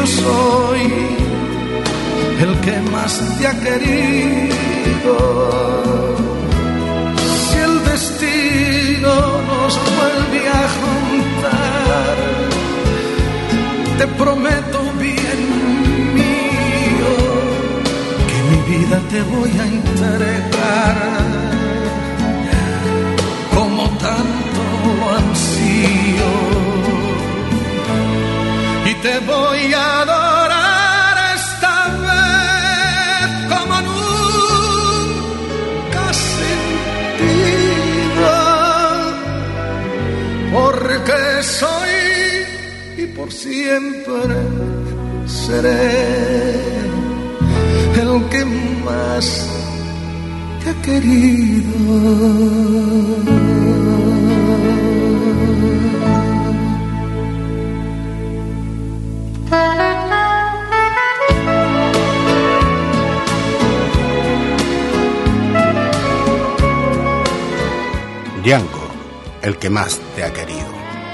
yo soy el que más te ha querido. Si el destino nos vuelve a juntar, te prometo, bien mío, que mi vida te voy a entregar como tanto lo ansío, y te voy a adorar esta vez como nunca sentido, porque soy y por siempre seré el que más te ha querido. Django, el que más te ha querido.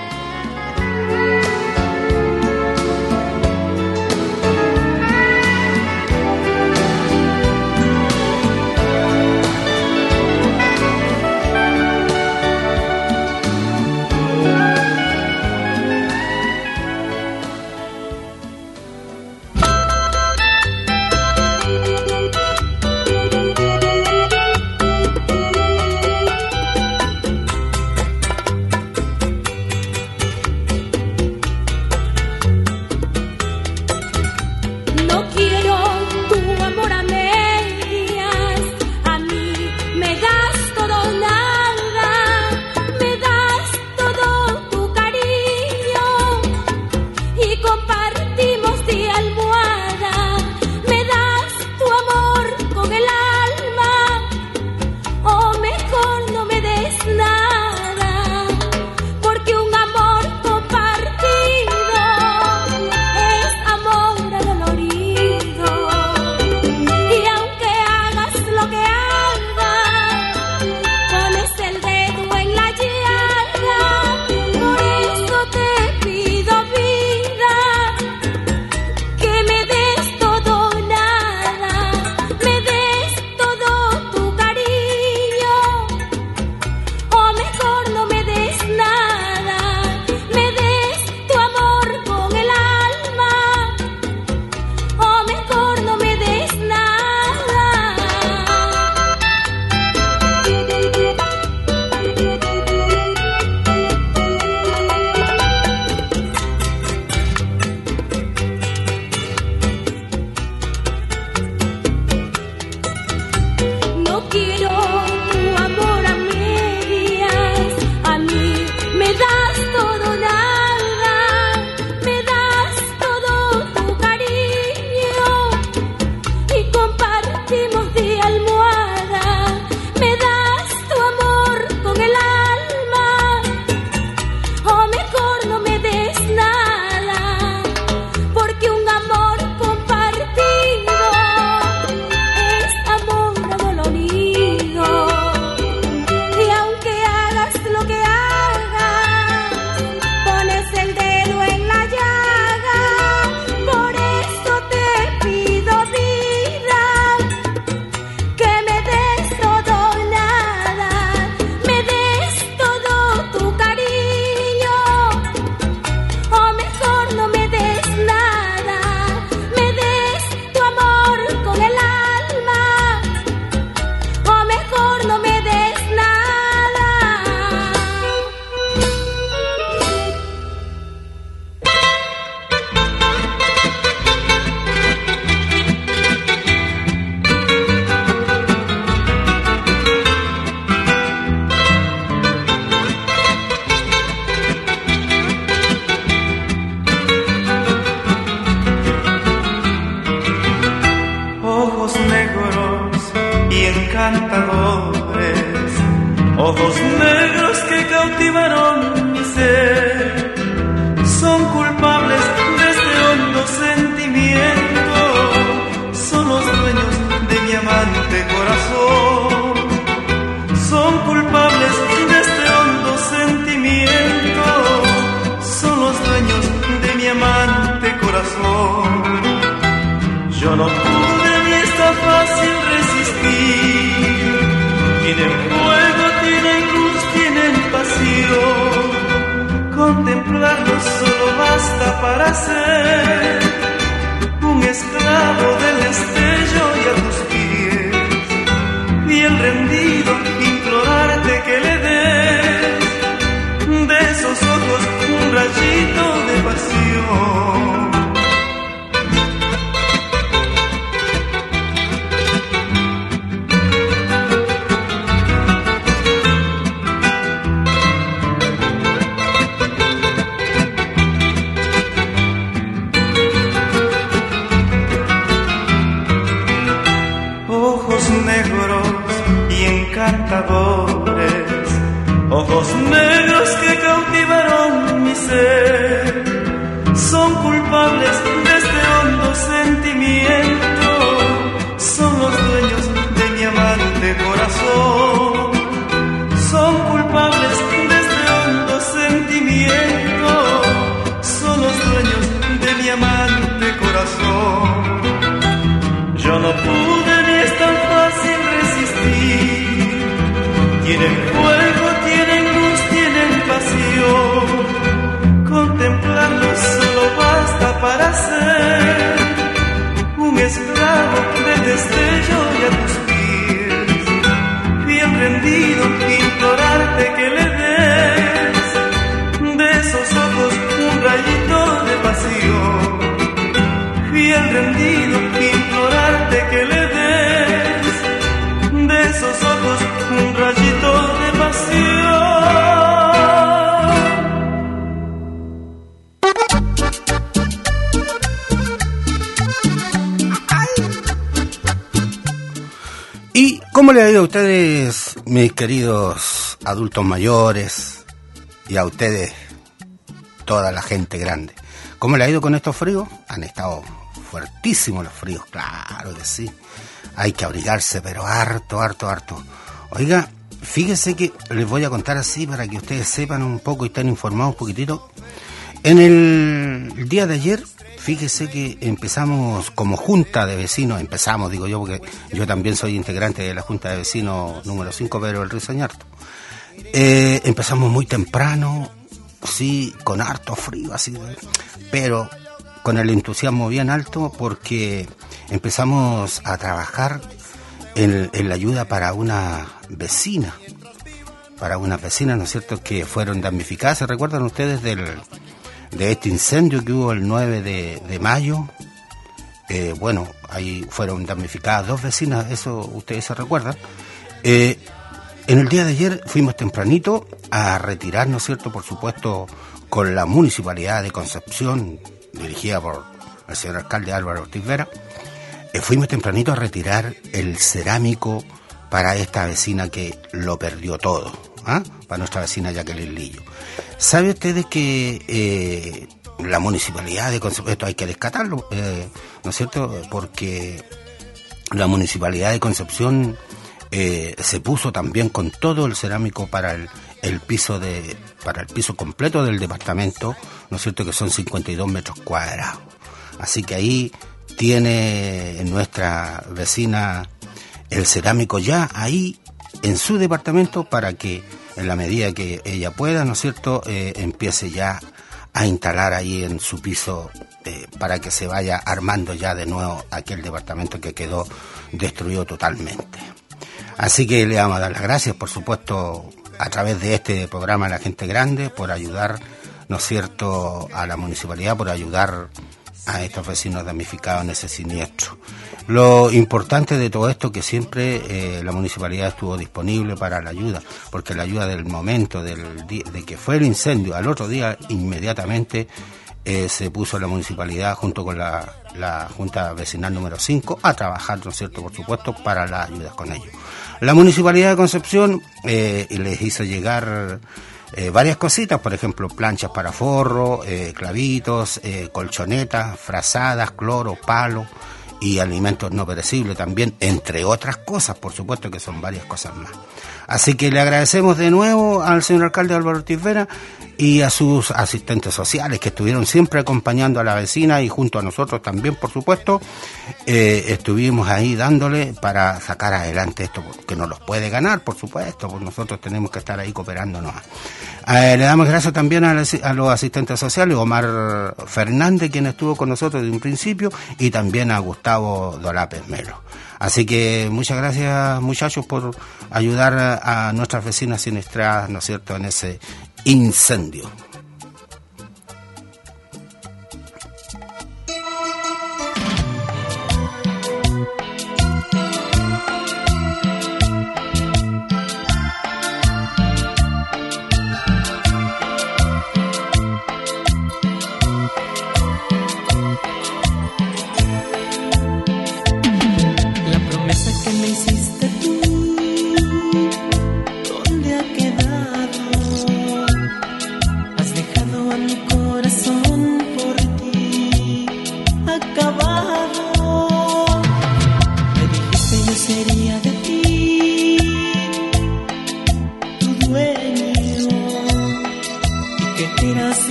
encantadores, ojos negros que cautivaron mi ser, son culpables de este hondo sentimiento, son los dueños de mi amante corazón, son culpables de este hondo sentimiento, son los dueños de mi amante amante corazón. Yo no pude ni es tan fácil resistir. Tienen fuego, tienen luz, tienen pasión. Contemplarlo solo basta para ser un esclavo del destello y a tus pies, bien rendido, implorarte que le des de esos ojos un rayito de pasión. Negros y encantadores, ojos negros que cautivaron mi ser, son culpables de este hondo sentimiento, son los dueños de mi amante corazón, son culpables de este hondo sentimiento, son los dueños de mi amante corazón. Yo no pude ni es tan fácil resistir. Tienen fuego, tienen luz, tienen pasión. Contemplarlo solo basta para ser un esclavo del destello y a tus pies, bien rendido, implorarte que le des de esos ojos un rayito de pasión, bien rendido, implorarte que le des de esos ojos un rayito de pasión. ¿Y cómo le ha ido a ustedes, mis queridos adultos mayores, y a ustedes, toda la gente grande? ¿Cómo le ha ido con estos fríos? Han estado fuertísimos los fríos, claro que sí. Hay que abrigarse, pero harto. Oiga, fíjese que les voy a contar así para que ustedes sepan un poco y estén informados un poquitito. En el día de ayer, fíjese que empezamos como junta de vecinos, digo yo, porque yo también soy integrante de la junta de vecinos número 5, Pedro del Rizoñarto. Empezamos muy temprano, sí, con harto frío, así, pero con el entusiasmo bien alto, porque empezamos a trabajar en la ayuda para una vecina, ¿no es cierto?, que fueron damnificadas. ¿Se recuerdan ustedes de este incendio que hubo el 9 de mayo? Bueno, ahí fueron damnificadas 2 vecinas, eso ustedes se recuerdan. En el día de ayer fuimos tempranito a retirar, ¿no es cierto?, por supuesto, con la Municipalidad de Concepción, dirigida por el señor alcalde Álvaro Ortiz Vera. Fuimos tempranito a retirar el cerámico para esta vecina que lo perdió todo, para nuestra vecina Jacqueline Lillo. ¿Sabe ustedes que la Municipalidad de Concepción, esto hay que rescatarlo, ¿no es cierto?, porque la Municipalidad de Concepción se puso también con todo el cerámico para el piso completo del departamento, ¿no es cierto?, que son 52 metros cuadrados. Así que ahí tiene nuestra vecina el cerámico ya ahí en su departamento, para que en la medida que ella pueda, ¿no es cierto?, empiece ya a instalar ahí en su piso, para que se vaya armando ya de nuevo aquel departamento que quedó destruido totalmente. Así que le vamos a dar las gracias, por supuesto, a través de este programa a la gente grande, por ayudar, ¿no es cierto?, a la municipalidad, por ayudar a estos vecinos damnificados en ese siniestro. Lo importante de todo esto, que siempre la municipalidad estuvo disponible para la ayuda, porque la ayuda del momento de que fue el incendio, al otro día inmediatamente se puso la municipalidad junto con la Junta Vecinal número 5 a trabajar, ¿no es cierto?, por supuesto, para las ayudas con ellos. La Municipalidad de Concepción les hizo llegar varias cositas, por ejemplo, planchas para forro, clavitos, colchonetas, frazadas, cloro, palo y alimentos no perecibles también, entre otras cosas, por supuesto que son varias cosas más. Así que le agradecemos de nuevo al señor alcalde Álvaro Ortiz Vera y a sus asistentes sociales que estuvieron siempre acompañando a la vecina y junto a nosotros también, por supuesto, estuvimos ahí dándole para sacar adelante esto, que no los puede ganar, por supuesto, pues nosotros tenemos que estar ahí cooperándonos. Le damos gracias también a los asistentes sociales, Omar Fernández, quien estuvo con nosotros desde un principio, y también a Gustavo Dolapes Melo. Así que muchas gracias, muchachos, por ayudar a nuestras vecinas siniestradas, ¿no es cierto?, en ese incendio.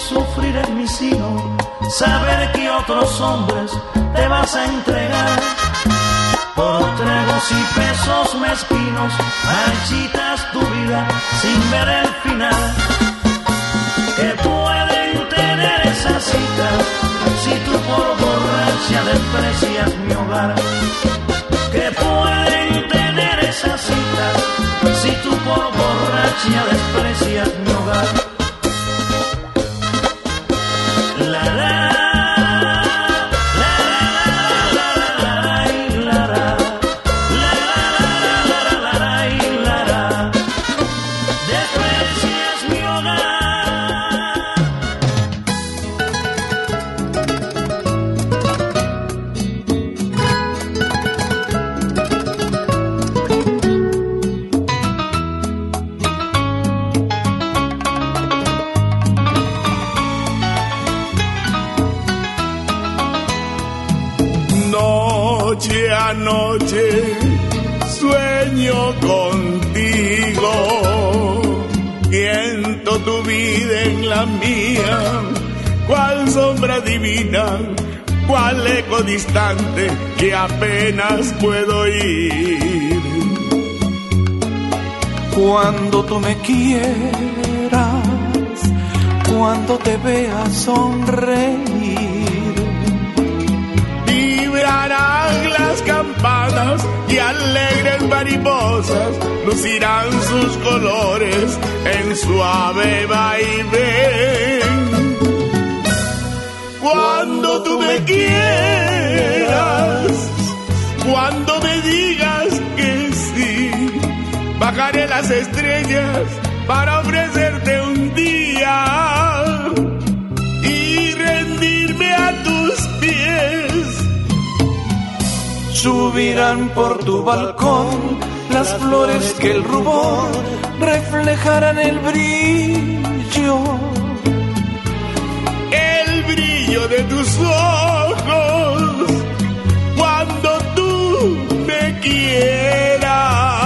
sufrir en mi sino, saber que otros hombres te vas a entregar. Por tragos y pesos mezquinos, marchitas tu vida sin ver el final. Que pueden tener esas citas si tú por borracha desprecias mi hogar. Que pueden tener esas citas si tú por borracha desprecias mi hogar. La la. Noche sueño contigo, siento tu vida en la mía, cual sombra divina, cual eco distante que apenas puedo oír. Cuando tú me quieras, cuando te veas sonreír, vibrarán las campanas y alegres mariposas lucirán sus colores en suave vaivén. Cuando tú me quieras, cuando me digas que sí, bajaré las estrellas para ofrecerte un día y rendirme a tus pies. Subirán por tu balcón las flores que el rubor reflejarán el brillo de tus ojos cuando tú me quieras.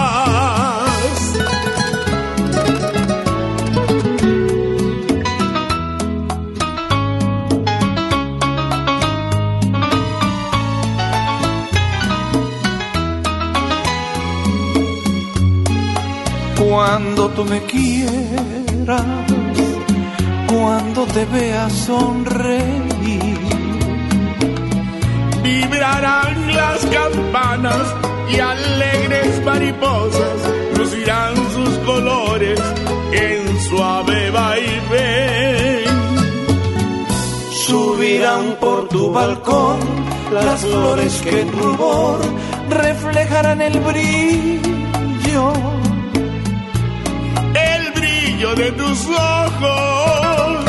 Cuando tú me quieras, cuando te veas sonreír, vibrarán las campanas y alegres mariposas lucirán sus colores en suave vaivén. Subirán por tu balcón las flores que en rubor reflejarán el brillo de tus ojos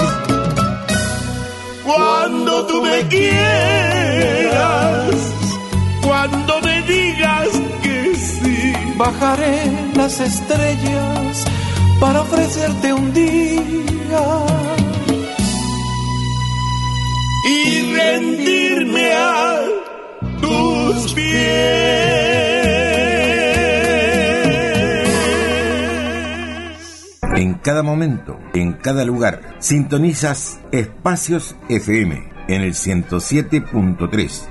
cuando tú me quieras, cuando me digas que sí, bajaré las estrellas para ofrecerte un día y rendirme a tus pies. En cada momento, en cada lugar, sintonizas Espacios FM en el 107.3.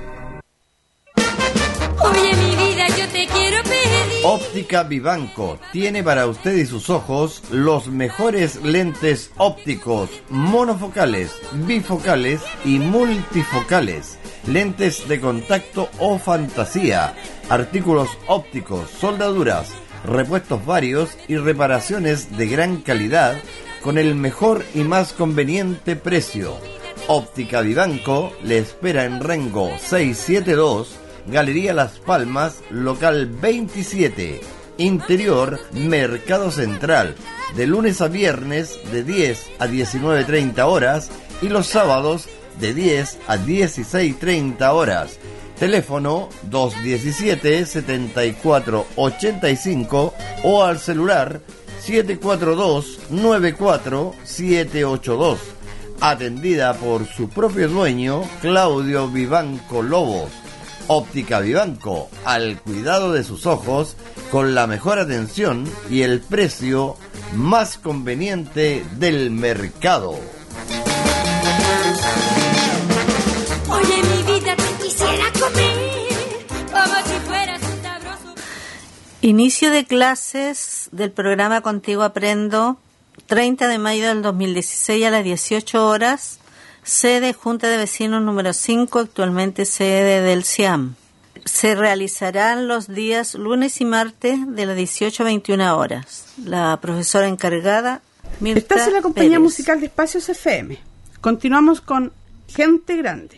Oye, mi vida, yo te quiero pedir. Óptica Vivanco tiene para usted y sus ojos los mejores lentes ópticos, monofocales, bifocales y multifocales. Lentes de contacto o fantasía, artículos ópticos, soldaduras, repuestos varios y reparaciones de gran calidad con el mejor y más conveniente precio. Óptica Vivanco le espera en Rengo 672, Galería Las Palmas, local 27, Interior, Mercado Central, de lunes a viernes de 10 a 19:30 horas y los sábados de 10 a 16:30 horas. Teléfono 217-7485 o al celular 742-94782. Atendida por su propio dueño, Claudio Vivanco Lobos. Óptica Vivanco, al cuidado de sus ojos, con la mejor atención y el precio más conveniente del mercado. Inicio de clases del programa Contigo Aprendo, 30 de mayo del 2016 a las 18 horas, sede Junta de Vecinos número 5, actualmente sede del CIAM. Se realizarán los días lunes y martes de las 18 a 21 horas. La profesora encargada, Mirta Estás en la compañía Pérez. musical de Espacios FM. Continuamos con Gente Grande.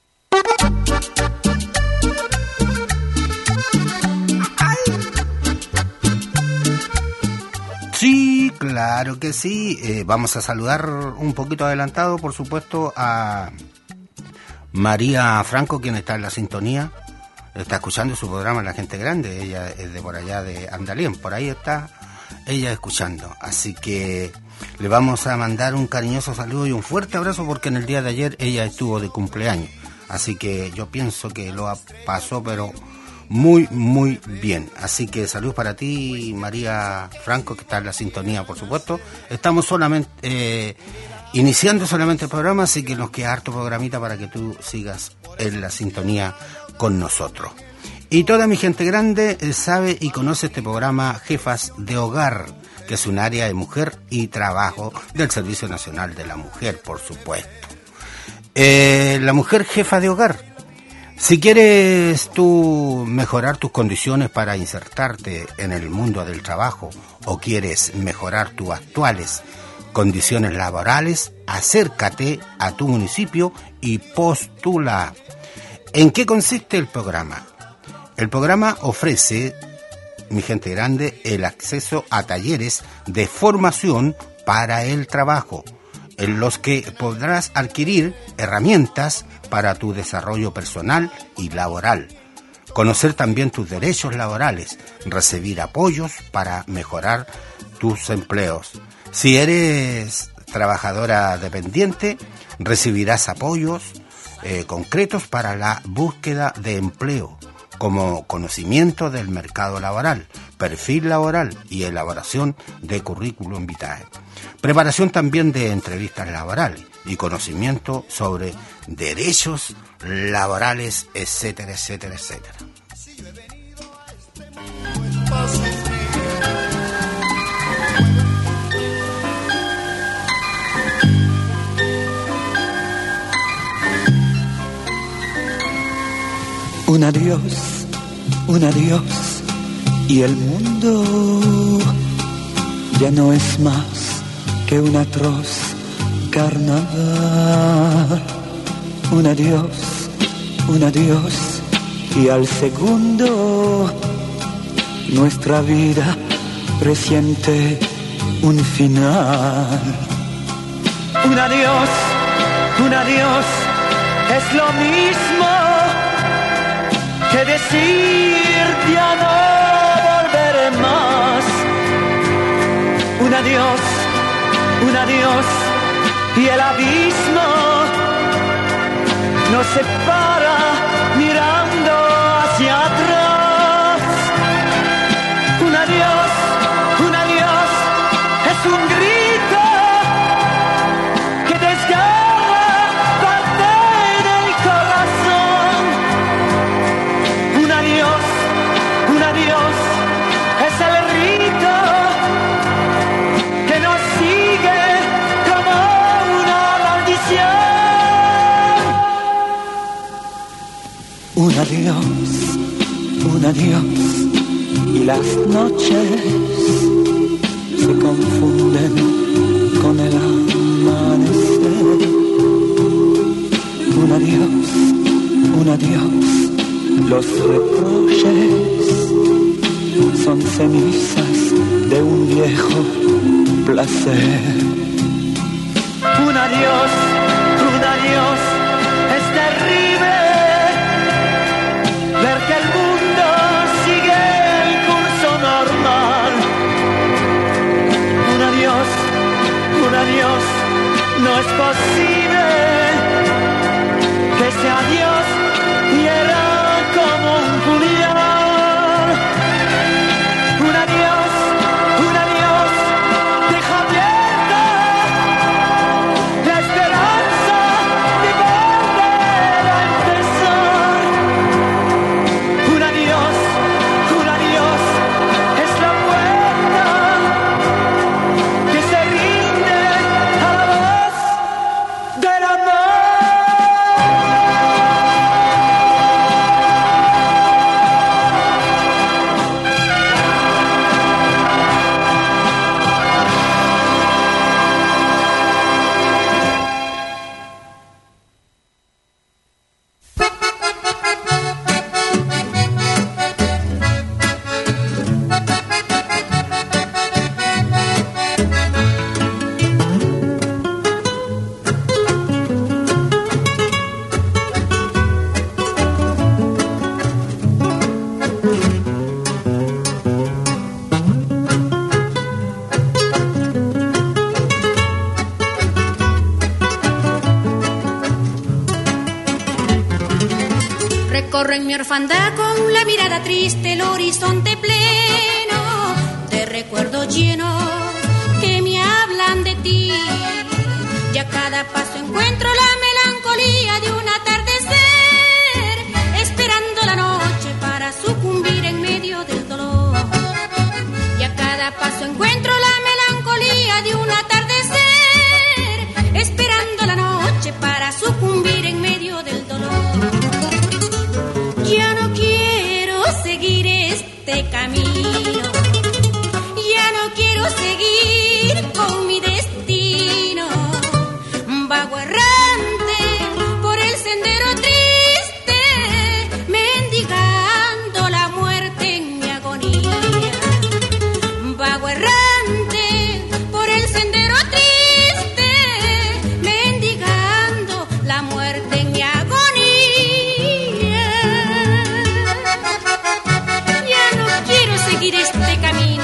Sí, claro que sí. Vamos a saludar un poquito adelantado, por supuesto, a María Franco, quien está en la sintonía. Está escuchando su programa La Gente Grande. Ella es de por allá de Andalien. Por ahí está ella escuchando. Así que le vamos a mandar un cariñoso saludo y un fuerte abrazo, porque en el día de ayer ella estuvo de cumpleaños. Así que yo pienso que lo pasó, pero muy, muy bien. Así que saludos para ti, María Franco, que está en la sintonía, por supuesto. Estamos solamente iniciando solamente el programa, así que nos queda harto programita para que tú sigas en la sintonía con nosotros. Y toda mi gente grande sabe y conoce este programa Jefas de Hogar, que es un área de mujer y trabajo del Servicio Nacional de la Mujer, por supuesto. La mujer jefa de hogar. Si quieres tú mejorar tus condiciones para insertarte en el mundo del trabajo, o quieres mejorar tus actuales condiciones laborales, acércate a tu municipio y postula. ¿En qué consiste el programa? El programa ofrece, mi gente grande, el acceso a talleres de formación para el trabajo, en los que podrás adquirir herramientas para tu desarrollo personal y laboral, conocer también tus derechos laborales, recibir apoyos para mejorar tus empleos. Si eres trabajadora dependiente, recibirás apoyos concretos para la búsqueda de empleo, como conocimiento del mercado laboral, perfil laboral y elaboración de currículum vitae. Preparación también de entrevistas laborales y conocimiento sobre derechos laborales, etcétera, etcétera, etcétera. Un adiós, y el mundo ya no es más que un atroz carnaval. Un adiós, y al segundo nuestra vida presiente un final. Un adiós, es lo mismo que decir ya no volveré más. Un adiós, y el abismo nos separa mirando hacia atrás. Un adiós, es un grito que desgarra parte del corazón. Un adiós, es el rito que nos sigue como una maldición. Un adiós, y las noches se confunden con el amanecer. Un adiós, los reproches son cenizas de un viejo placer. Un adiós, es terrible ver que el mundo sigue el curso normal. Un adiós, no es posible que ese adiós hiera como un puñal. Un adiós, deja abierta la esperanza de volver a empezar. Un adiós, en mi orfandad con la mirada triste, el horizonte pleno de recuerdos llenos que me hablan de ti. Y a cada paso encuentro la melancolía de un atardecer, esperando la noche para sucumbir en medio del dolor. Y a cada paso encuentro la melancolía de un atardecer, esperando la noche para sucumbir en medio del dolor. Ya no quiero seguir este camino, ya no quiero seguir con mi destino, vago errante por el sendero triste, mendigando la muerte en mi agonía. Vago errante por el sendero triste, mendigando la muerte en mi agonía. Ya no quiero seguir este camino.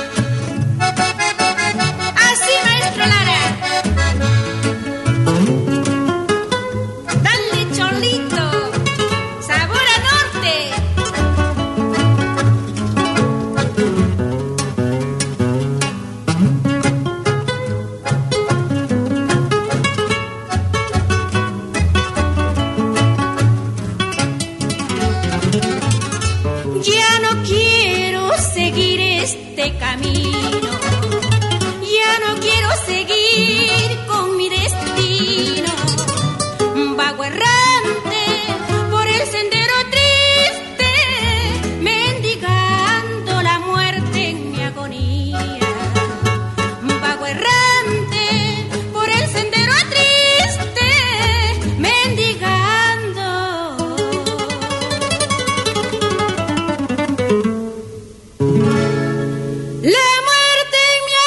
Así, maestro Lara. Dale, Cholito, sabor a norte. Ya no quiero seguir este camino, ya no quiero seguir con mi destino, vago errante por el sendero triste, mendigando la muerte en mi agonía. Vago errante por el sendero triste, mendigando la muerte en mi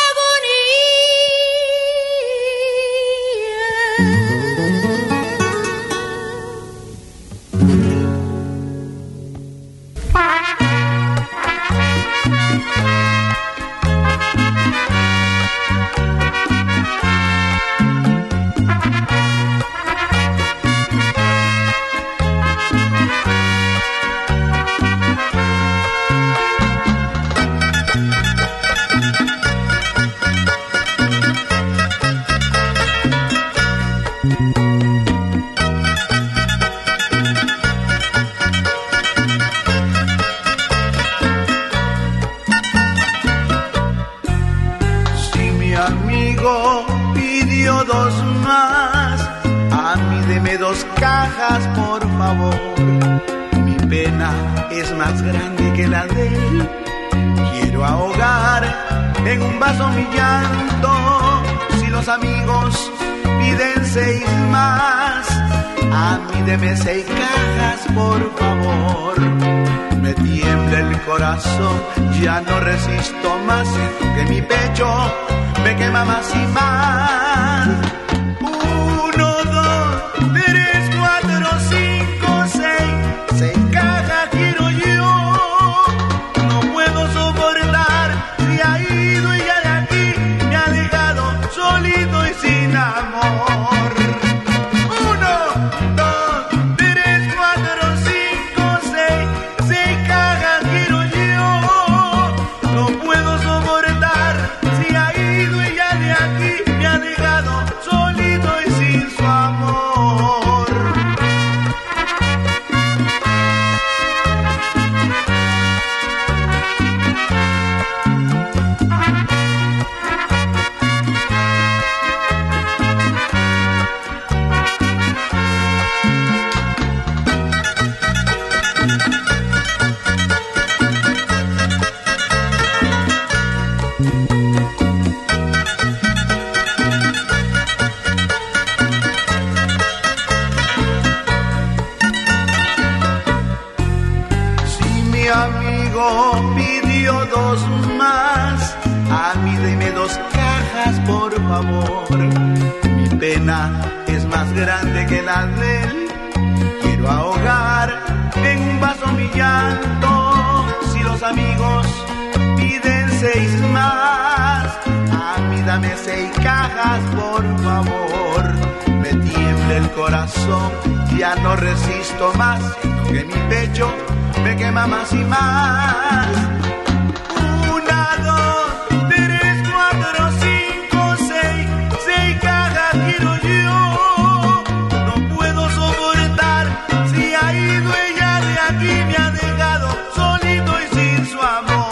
Si mi amigo pidió dos más, a mí deme 2 cajas, por favor. Mi pena es más grande que la de él. Quiero ahogar en un vaso mi llanto. Si los amigos piden 6 más, a mí deme 6 cajas, por favor. Me tiembla el corazón, ya no resisto más, siento que mi pecho me quema más y más. 1, 2, 3, 4, 5, 6, 6 cajas quiero yo. No puedo soportar, se ha ido y ya de aquí me ha dejado solito y sin amor. 1, 2, 3, 4, 5, 6, 6 cajas quiero yo. No puedo soportar, se ha ido y ya de aquí me ha dejado solito y sin su amor. Si mi amigo pidió 2 más, a mí deme 2 cajas, por favor. Mi pena es más grande que la de él. Quiero ahogar en un vaso mi llanto. Si los amigos piden 6 más, a mí dame 6 cajas, por favor. Me tiembla el corazón, ya no resisto más, siento que mi pecho me quema más y más. 1, 2, 3, 4, 5, 6 cajas quiero yo. No puedo soportar si ha ido ella de aquí, me ha dejado solito y sin su amor.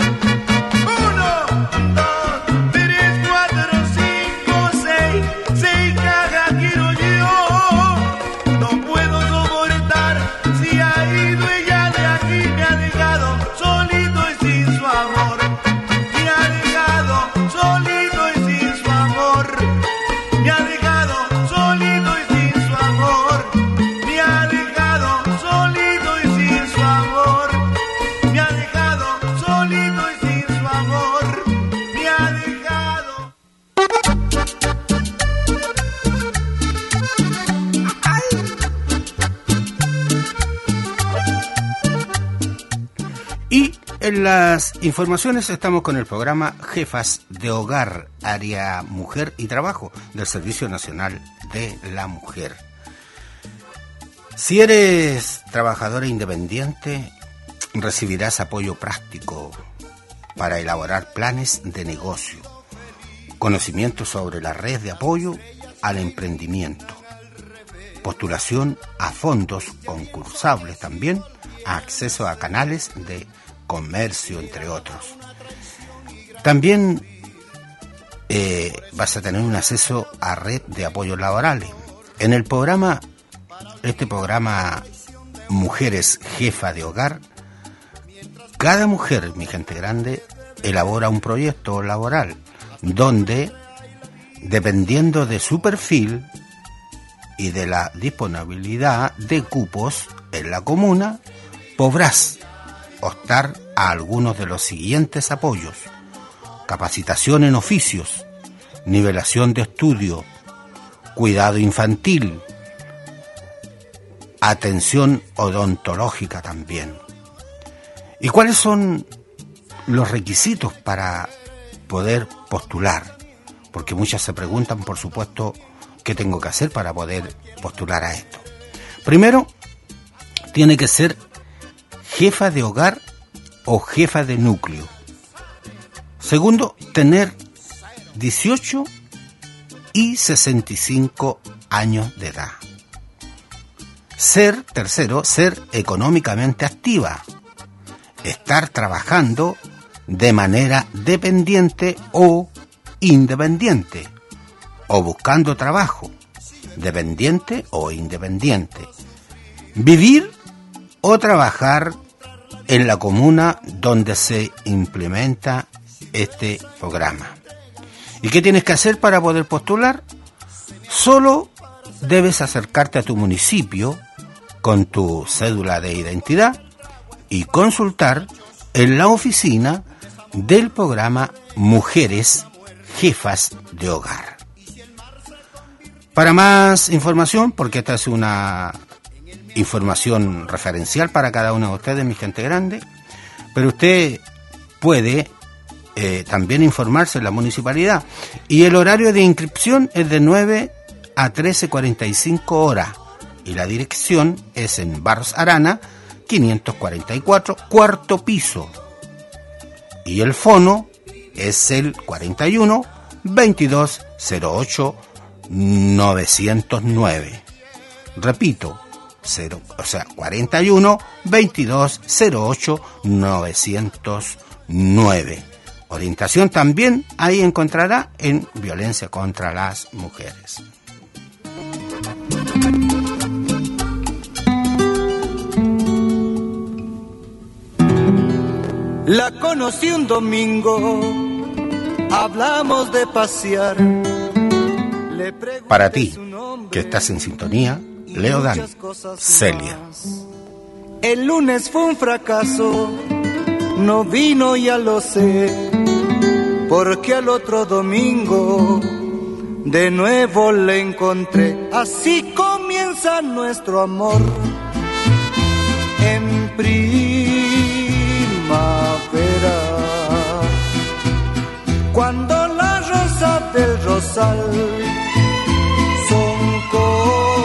1, 2, 3, 4, 5, 6 cajas quiero yo. No puedo soportar si ha ido ella de aquí, me ha dejado solito y sin su amor. Me ha dejado solito y sin su amor. Me ha dejado solito y sin su amor. Me ha dejado solito y sin su amor. Me ha dejado solito y sin su amor. Me ha dejado. Y en las informaciones estamos con el programa Jefas de Hogar, Área Mujer y Trabajo del Servicio Nacional de la Mujer. Si eres trabajadora independiente, recibirás apoyo práctico para elaborar planes de negocio, conocimiento sobre la red de apoyo al emprendimiento, postulación a fondos concursables también, acceso a canales de comercio, entre otros. También vas a tener un acceso a red de apoyos laborales. En el programa, este programa Mujeres Jefa de Hogar, cada mujer, mi gente grande, elabora un proyecto laboral donde, dependiendo de su perfil y de la disponibilidad de cupos en la comuna, podrás optar a algunos de los siguientes apoyos: capacitación en oficios, nivelación de estudio, cuidado infantil, atención odontológica también. ¿Y cuáles son los requisitos para poder postular? Porque muchas se preguntan, por supuesto, ¿qué tengo que hacer para poder postular a esto? Primero, tiene que ser jefa de hogar o jefa de núcleo. Segundo, tener 18 y 65 años de edad. Tercero, ser económicamente activa. Estar trabajando de manera dependiente o independiente, o buscando trabajo, dependiente o independiente. Vivir o trabajar en la comuna donde se implementa este programa. ¿Y qué tienes que hacer para poder postular? Solo debes acercarte a tu municipio con tu cédula de identidad y consultar en la oficina del programa Mujeres Jefas de Hogar. Para más información, porque esta es una información referencial para cada uno de ustedes, mi gente grande, pero usted puede también informarse en la municipalidad, y el horario de inscripción es de 9 a 13:45 horas, y la dirección es en Barros Arana 544, cuarto piso, y el fono es el 41 22 08 909. Repito, 41 22 08 909. Orientación también ahí encontrará en violencia contra las mujeres. La conocí un domingo, hablamos de pasear. Para ti, que estás en sintonía, Leo Dan, Celia. El lunes fue un fracaso, no vino, ya lo sé, porque al otro domingo de nuevo le encontré. Así comienza nuestro amor en primavera, cuando las rosas del rosal son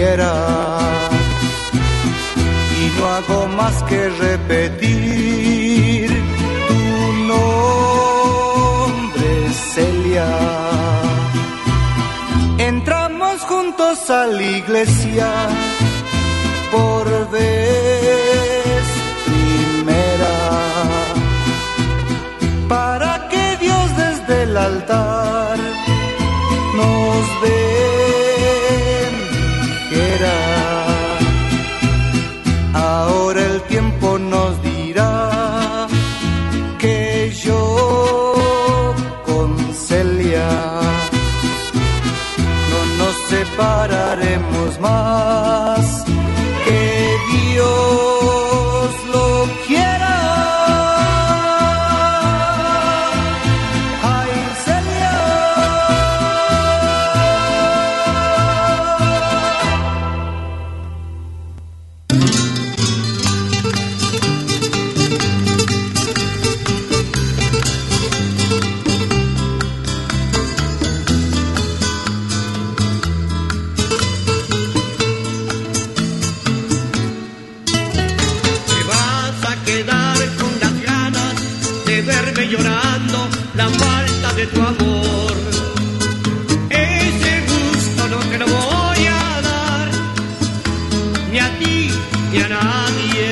quiera. Y no hago más que repetir tu nombre, Celia. Entramos juntos a la iglesia por vez primera, para que Dios desde el altar nos bendijera. Ahora el tiempo nos dirá que yo con Celia no nos separaremos más, que Dios lo quiera. Ay, Celia. Llorando la falta de tu amor. Ese gusto no te lo voy a dar, ni a ti ni a nadie.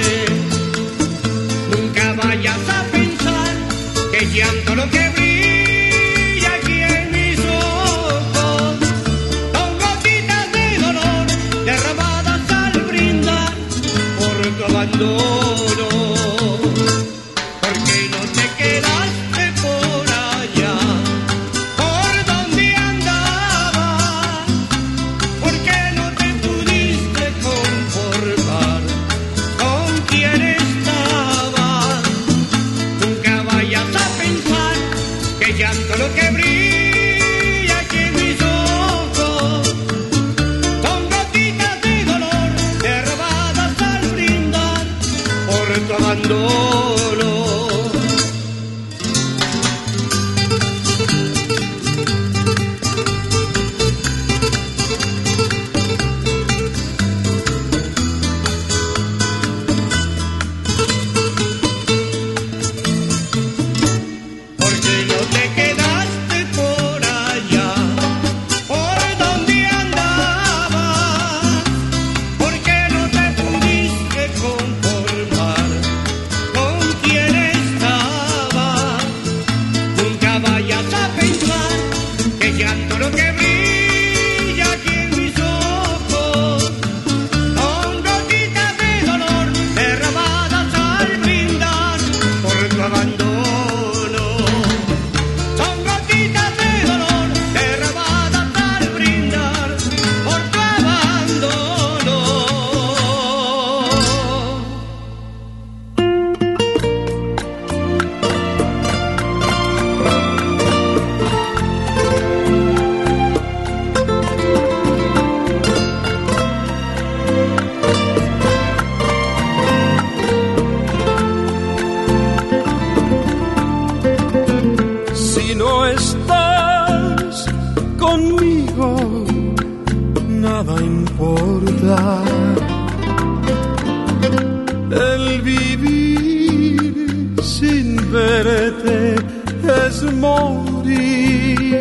Nunca vayas a pensar que llanto lo que brilla aquí en mis ojos son gotitas de dolor derramadas al brindar por tu abandono. Lo que brilla aquí en mis ojos son gotitas de dolor derramadas al brindar por tu abandono. El vivir sin verte es morir.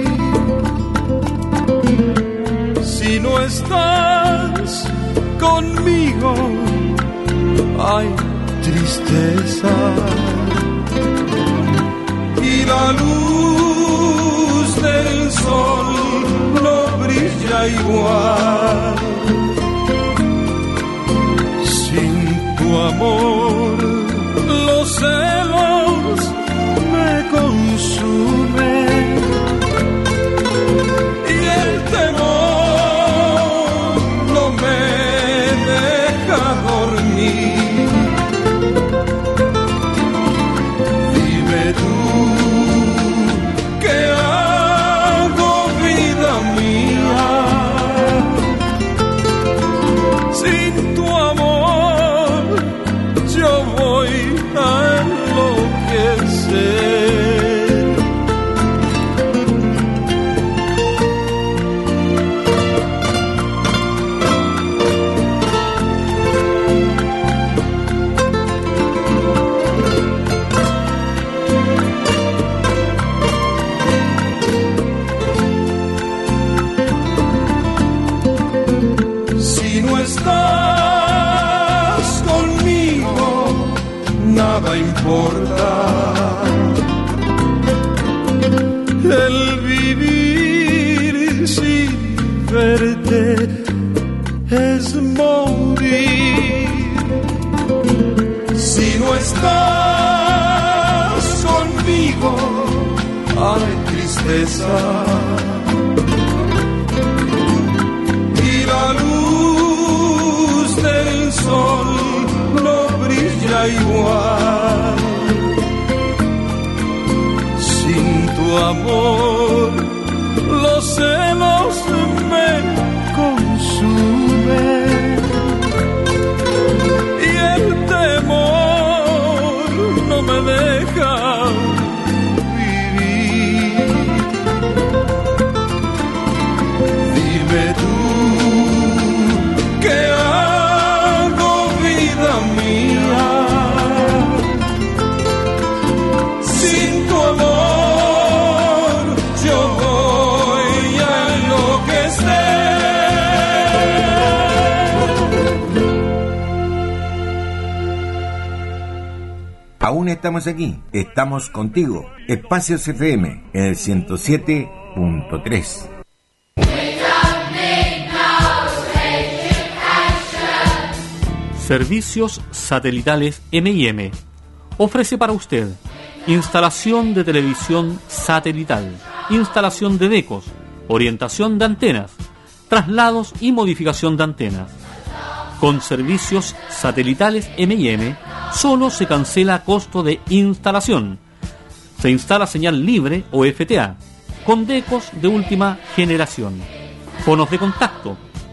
Si no estás conmigo, hay tristeza. Y la luz del sol no brilla igual. Sin tu amor, los celos me consumen y el temor no me deja dormir. Dime tú, ¿qué hago, vida mía? importa. El vivir sin verte es morir. Si no estás conmigo, hay tristeza. Y la luz del sol no brilla igual. Sin tu amor, los celos me consumen y el temor no me deja vivir. Dime tú, ¿qué hago, vida mía? Sin tu amor yo voy a enloquecer. Aún estamos aquí, estamos contigo. Espacios FM en el 107.3. Servicios Satelitales M&M ofrece para usted instalación de televisión satelital, instalación de decos, orientación de antenas, traslados y modificación de antenas. Con Servicios Satelitales M&M solo se cancela a costo de instalación. Se instala señal libre o FTA con decos de última generación. Fonos de contacto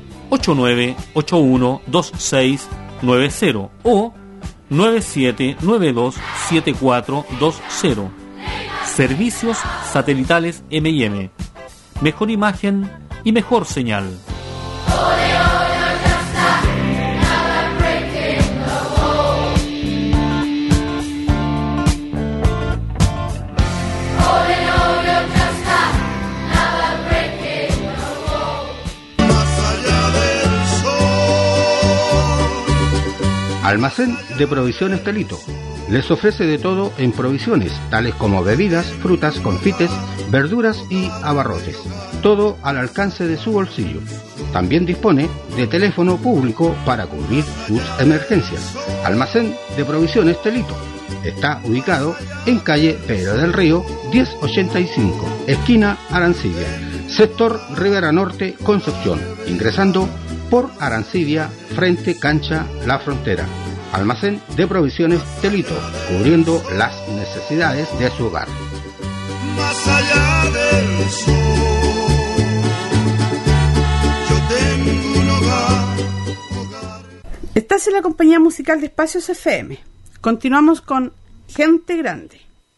89812690 o 97927420. Servicios Satelitales M&M. Mejor imagen y mejor señal. Almacén de Provisiones Telito. Les ofrece de todo en provisiones, tales como bebidas, frutas, confites, verduras y abarrotes. Todo al alcance de su bolsillo. También dispone de teléfono público para cubrir sus emergencias. Almacén de Provisiones Telito. Está ubicado en calle Pedro del Río, 1085, esquina Arancibia, sector Rivera Norte, Concepción, ingresando por Arancibia, frente cancha La Frontera. Almacén de Provisiones Telito, cubriendo las necesidades de su hogar. Más allá del sol, yo tengo un hogar. Estás en la compañía musical de Espacios FM. Continuamos con Gente Grande.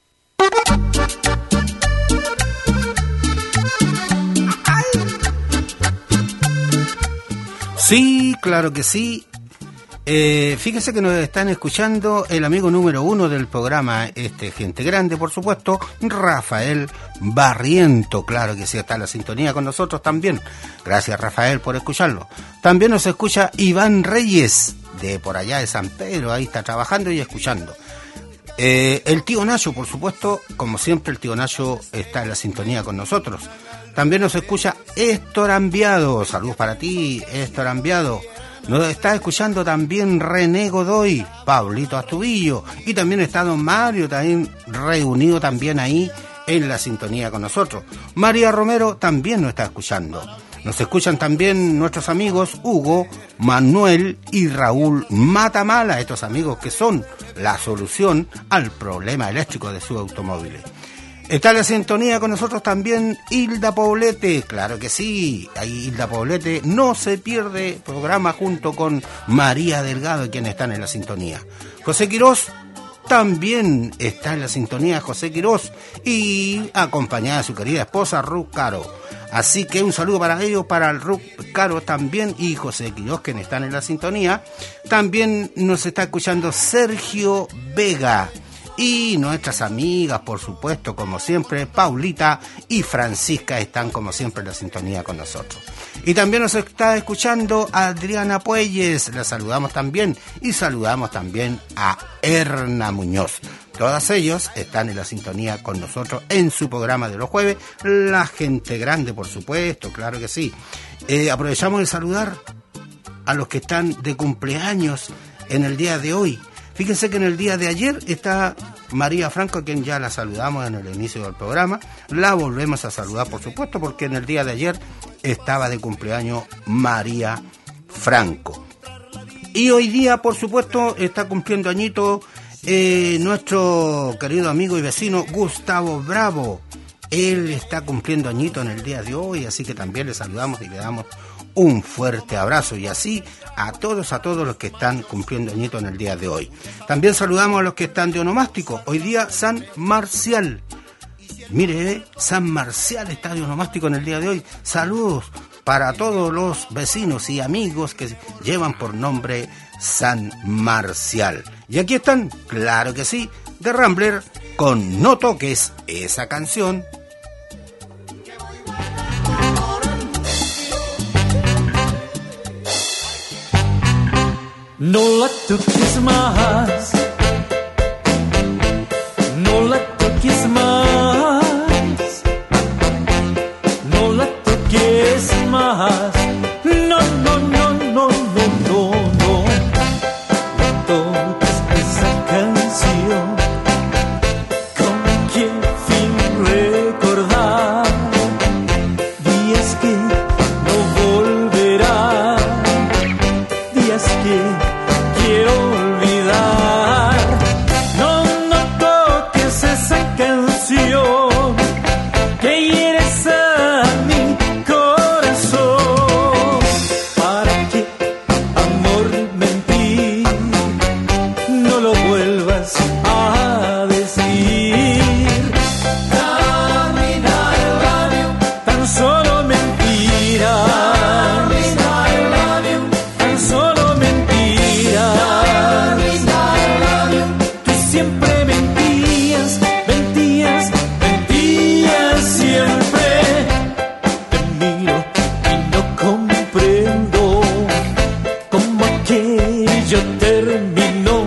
Sí, claro que sí. Fíjese que nos están escuchando el amigo número 1 del programa Gente Grande, por supuesto, Rafael Barriento. Claro que sí, está en la sintonía con nosotros también. Gracias, Rafael, por escucharlo. También nos escucha Iván Reyes, de por allá de San Pedro. Ahí está trabajando y escuchando. El tío Nacho, por supuesto, como siempre, el tío Nacho está en la sintonía con nosotros. También nos escucha Héctor Ambiado. Saludos para ti, Héctor Ambiado. Nos está escuchando también René Godoy, Pablito Astubillo, y también está don Mario, también reunido también ahí en la sintonía con nosotros. María Romero también nos está escuchando. Nos escuchan también nuestros amigos Hugo, Manuel y Raúl Matamala, estos amigos que son la solución al problema eléctrico de sus automóviles. Está en la sintonía con nosotros también Hilda Poblete, claro que sí, ahí Hilda Poblete no se pierde programa junto con María Delgado, quienes están en la sintonía. José Quirós también está en la sintonía, José Quirós, y acompañada de su querida esposa Ruth Caro. Así que un saludo para ellos, para el Ruth Caro también y José Quirós, quienes están en la sintonía. También nos está escuchando Sergio Vega. Y nuestras amigas, por supuesto, como siempre, Paulita y Francisca están como siempre en la sintonía con nosotros. Y también nos está escuchando Adriana Puelles, la saludamos también. Y saludamos también a Erna Muñoz. Todos ellos están en la sintonía con nosotros en su programa de los jueves. La gente grande, por supuesto, claro que sí. Aprovechamos de saludar a los que están de cumpleaños en el día de hoy. Fíjense que en el día de ayer está María Franco, a quien ya la saludamos en el inicio del programa. La volvemos a saludar, por supuesto, porque en el día de ayer estaba de cumpleaños María Franco. Y hoy día, por supuesto, está cumpliendo añito nuestro querido amigo y vecino Gustavo Bravo. Él está cumpliendo añito en el día de hoy, así que también le saludamos y le damos un fuerte abrazo, y así a todos los que están cumpliendo añito en el día de hoy. También saludamos a los que están de onomástico. Hoy día San Marcial. Mire, San Marcial está de onomástico en el día de hoy. Saludos para todos los vecinos y amigos que llevan por nombre San Marcial. Y aquí están, claro que sí, The Rambler con No Toques esa canción. No la toques más, no la toques más, no la toques más, no, no, no, no, no, no, no, no toques esa canción, con qué fin recordar días que no volverán, días que quiero olvidar. No, no toques esa canción que hieres a mi corazón. ¿Para qué, amor, mentir? No lo vuelvas a decir. Darling, I love you. Tan solo mentiras. Darling, I love you. Tan solo mentiras. Tú siempre mentías, mentías, mentías siempre. Te miro y no comprendo cómo aquello terminó.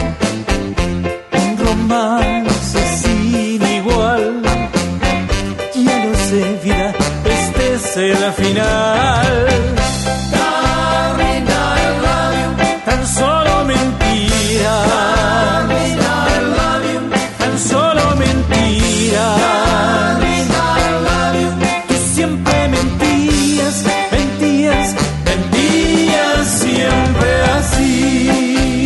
Un romance sin igual. Ya no sé, vida, este es el final. Darling, I love you. Tan solo mentiras. Darling, I love you. Tan solo mentiras. Darling, I love you. Tú siempre mentías, mentías, mentías siempre así.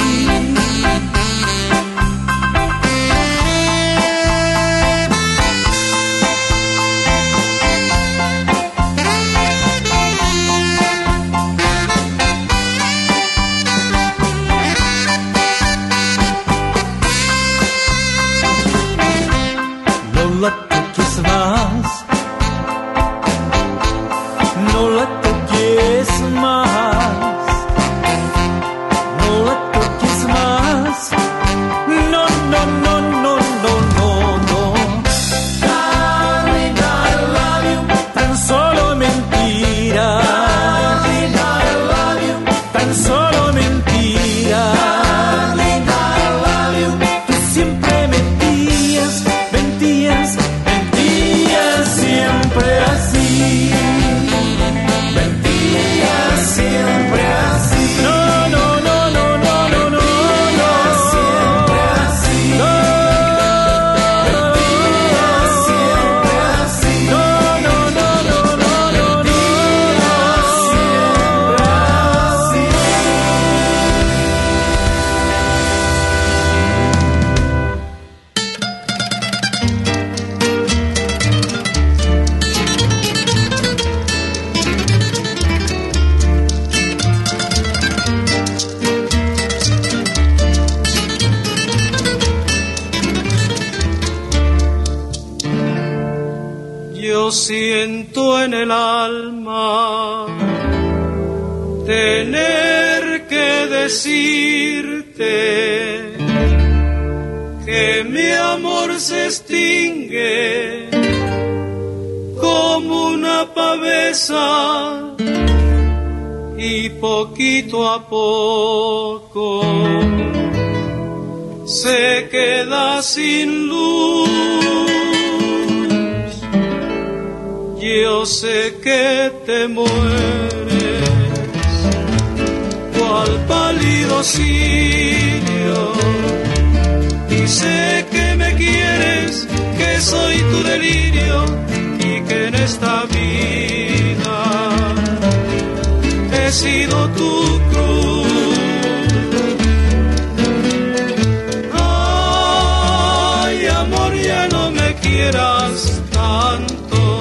No la toques más, no la toques más, no la toques más, no, no, no, no, no, no, no. Darling, I love you. Tan solo mentiras. Darling, I love you. Tan solo mentiras. Darling, I love you. Tú siempre mentías, mentías, mentías siempre así. Mentías siempre así. No, no, no, no, no, no, no, no. Siempre así. No. Mentías siempre así. No, no, no, no, no, no, no. Siempre así. Yo siento en el alma tener que decirte que mi amor se extingue como una pavesa y poquito a poco se queda sin luz. Yo sé que te mueres, cual pálido cirio, y sé que me quieres, que soy tu delirio, y que en esta vida he sido tu cruz. Ay, amor, ya no me quieras tanto.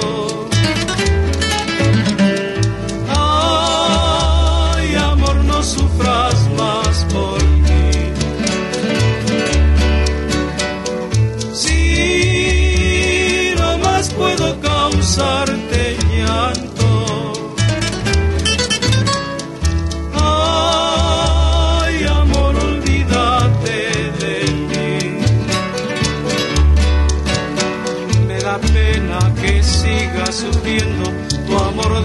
Ay, amor, no sufras más por mí. Si no más puedo causarte llanto. Ay, amor, olvídate de mí. Me da pena que sigas sufriendo tu amor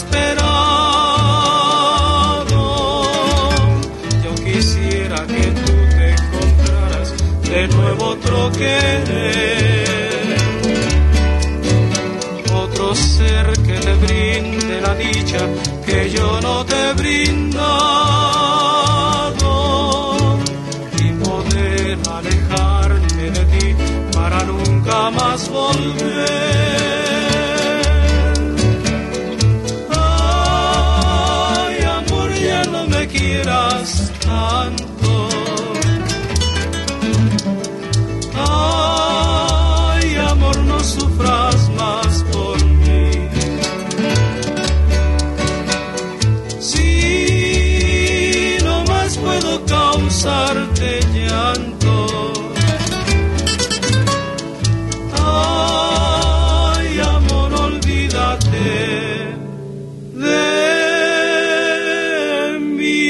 desesperado. Yo quisiera que tú te encontraras de nuevo otro querer, otro ser que te brinde la dicha que yo no te he brindado, y poder alejarme de ti para nunca más volver. Ay, amor, ya no me quieras tanto. Ay, amor, no sufras más por mí. Si no más puedo causarte llanto. Ay, amor, olvídate de mí.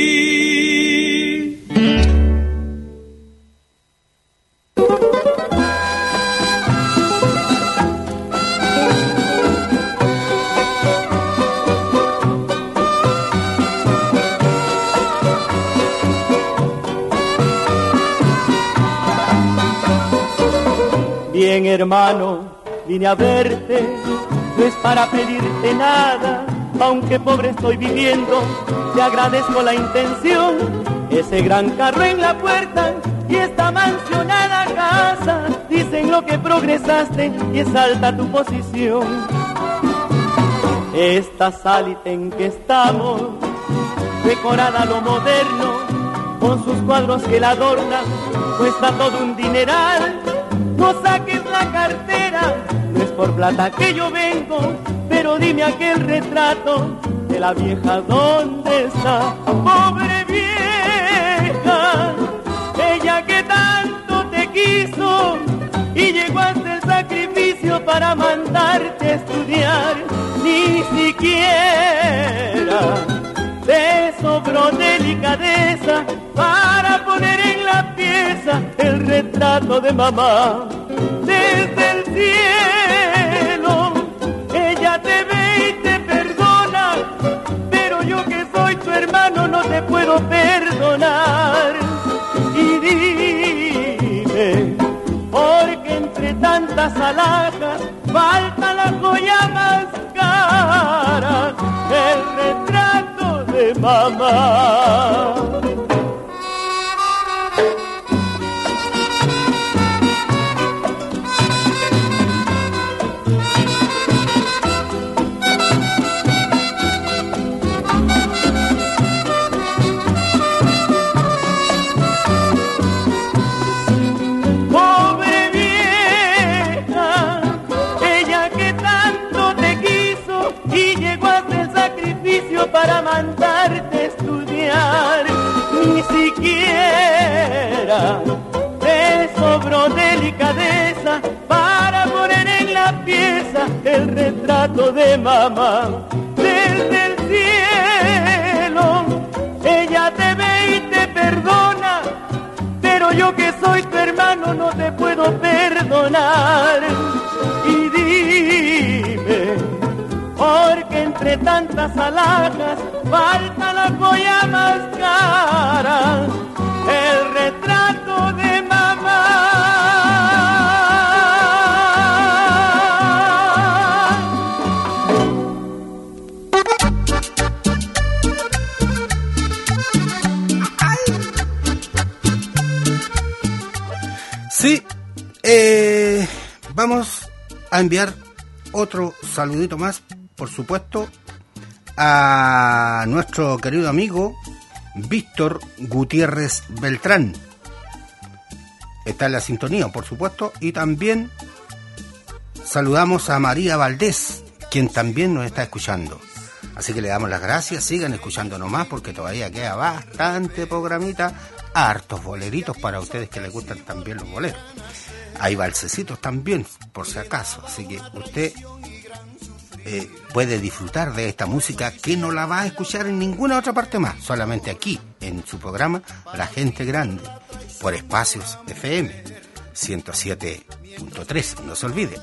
Bien, hermano, vine a verte, no es para pedirte nada, aunque pobre estoy viviendo, te agradezco la intención. Ese gran carro en la puerta y esta mansionada casa dicen lo que progresaste y es alta tu posición. Esta salita en que estamos, decorada a lo moderno, con sus cuadros que la adornan, cuesta todo un dineral. No saques la cartera, no es por plata que yo vengo, pero dime aquel retrato de la vieja, ¿dónde está? Pobre vieja, ella que tanto te quiso y llegó hasta el sacrificio para mandarte a estudiar. Ni siquiera te sobró delicadeza para poner en la pieza el retrato de mamá. Desde el cielo ella te ve y te perdona, pero yo que soy tu hermano no te puedo perdonar. Y dime, porque entre tantas alhajas falta la joya más cara, el retrato de mamá. Para mandarte a estudiar, ni siquiera te sobró delicadeza para poner en la pieza el retrato de mamá. Desde el cielo ella te ve y te perdona, pero yo que soy tu hermano no te puedo perdonar. Y dime, porque entre tantas alhajas falta la joya más cara, el retrato de mamá. Sí, vamos a enviar otro saludito más, por supuesto, a nuestro querido amigo Víctor Gutiérrez Beltrán. Está en la sintonía, por supuesto, y también saludamos a María Valdés, quien también nos está escuchando. Así que le damos las gracias, sigan escuchándonos más porque todavía queda bastante programita, hartos boleritos para ustedes que les gustan también los boleros. Hay valsecitos también, por si acaso, así que usted puede disfrutar de esta música que no la va a escuchar en ninguna otra parte más, solamente aquí, en su programa La Gente Grande, por Espacios FM 107.3, no se olvide,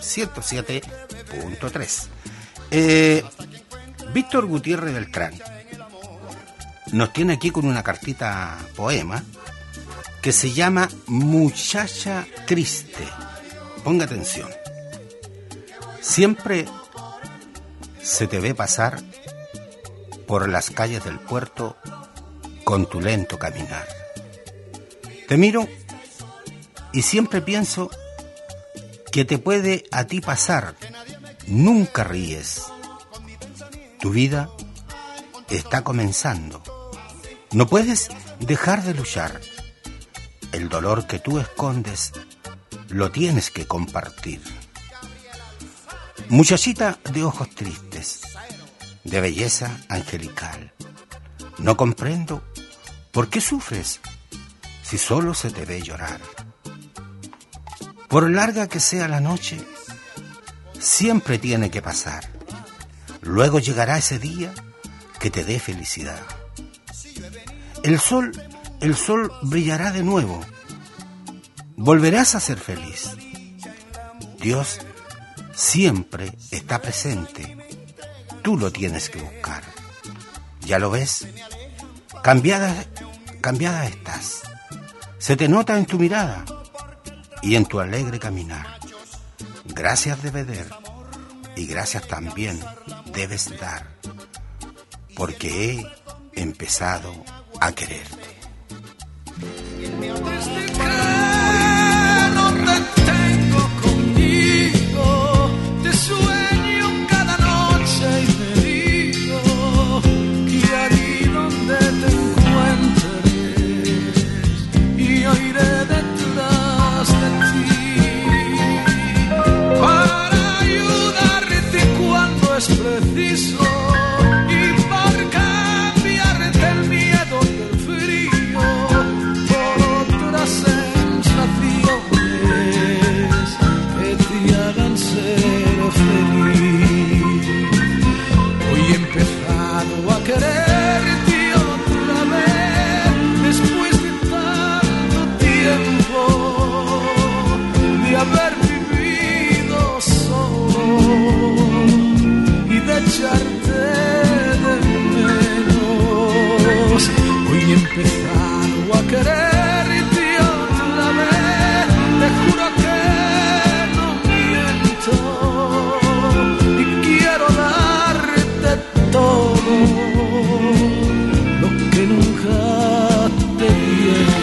107.3. Víctor Gutiérrez Beltrán nos tiene aquí con una cartita poema que se llama Muchacha Triste. Ponga atención. Siempre se te ve pasar por las calles del puerto con tu lento caminar. Te miro y siempre pienso que te puede a ti pasar. Nunca ríes. Tu vida está comenzando. No puedes dejar de luchar. El dolor que tú escondes lo tienes que compartir. Muchachita de ojos tristes, de belleza angelical, no comprendo por qué sufres si solo se te ve llorar. Por larga que sea la noche, siempre tiene que pasar. Luego llegará ese día que te dé felicidad. El sol brillará de nuevo. Volverás a ser feliz. Dios siempre está presente. Tú lo tienes que buscar. ¿Ya lo ves? Cambiada estás. Se te nota en tu mirada y en tu alegre caminar. Gracias debes dar y gracias también debes dar, porque he empezado a quererte. No te tengo conmigo, te sueño cada noche y te digo que allí donde te encuentres y yo iré detrás de ti para ayudarte cuando es preciso y por cambiarte el miedo y el frío por otras sensaciones que te hagan ser feliz. Hoy he empezado a quererte otra vez después de tanto tiempo de haber vivido solo y de echarte de menos. Hoy he empezado a quererte otra vez, te juro que no miento y quiero darte todo lo que nunca te dieron.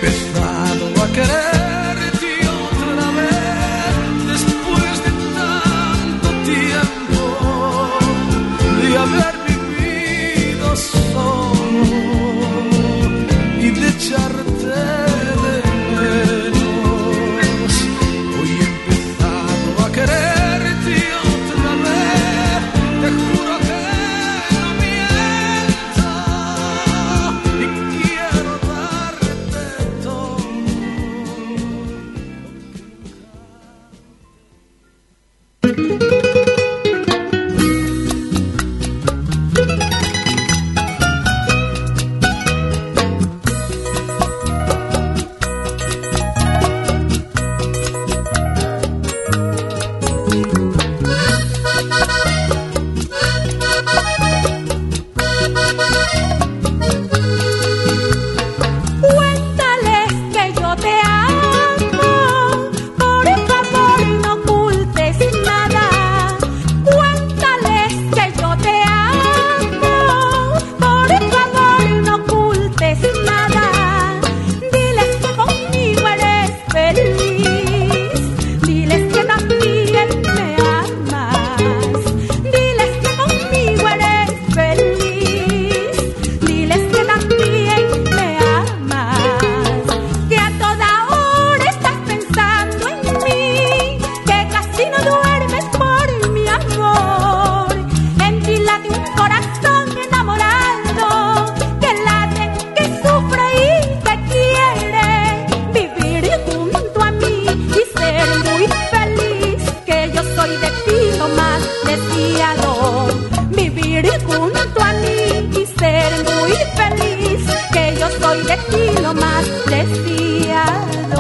empezado a quererte otra vez después de tanto tiempo de haber vivido solo y de echarte de menos. Hoy he empezado a quererte otra vez, te juro que no miento y quiero darte todo. Cuéntales que yo te amo, por favor no ocultes nada. Cuéntales que yo te amo, por favor no ocultes nada. Diles que conmigo eres feliz, diles que también me amas. Diles que conmigo eres feliz, diles que también me amas. Que a toda hora estás pensando en mí, que casi no duermes por mi amor. En ti late un corazón enamorado, que late, que sufre y que quiere vivir junto a mí y ser muy feliz. Que yo soy de ti lo más deseado, vivir junto a mí y ser muy feliz. Que yo soy de ti lo más deseado.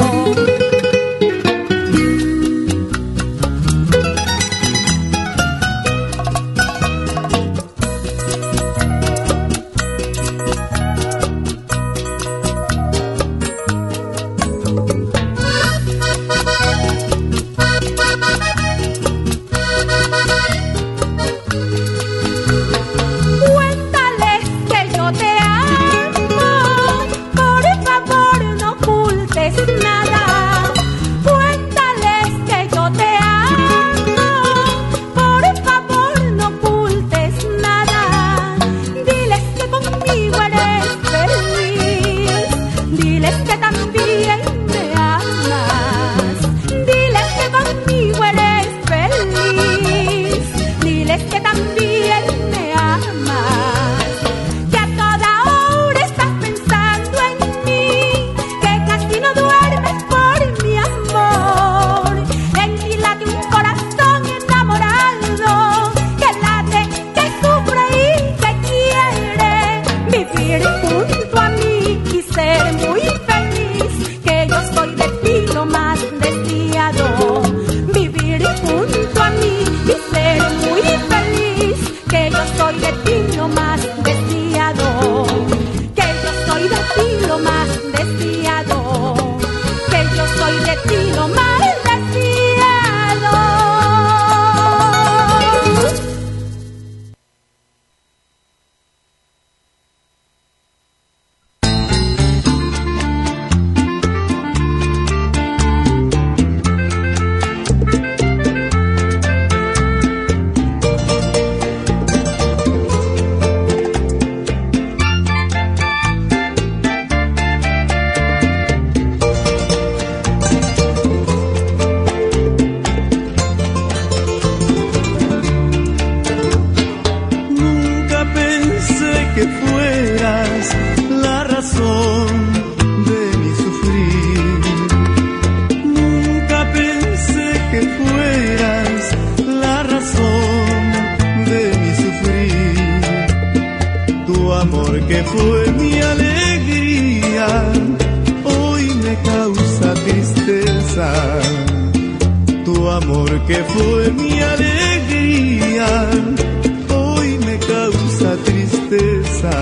Cuéntales que yo te amo, por favor no ocultes nada. Cuéntales que yo te amo, por favor no ocultes nada. Diles que conmigo eres feliz, diles que también me amas. Diles que conmigo eres feliz, diles que también me amas. Que a toda hora estás pensando en mí, que casi no duermes por mi amor. En ti late un corazón enamorado, que late, que sufre y que quiere vivir junto a mí y ser muy feliz. Que yo soy de ti lo más deseado, vivir junto a mí y ser muy feliz. Que yo soy de ti lo más deseado, que yo soy de ti lo más deseado, que yo soy de ti lo más deseado. Nunca pensé que fueras la razón de mi sufrir. Nunca pensé que fueras la razón de mi sufrir. Tu amor que fue mi alegría, hoy me causa tristeza. Tu amor que fue mi alegría, hoy me causa tristeza.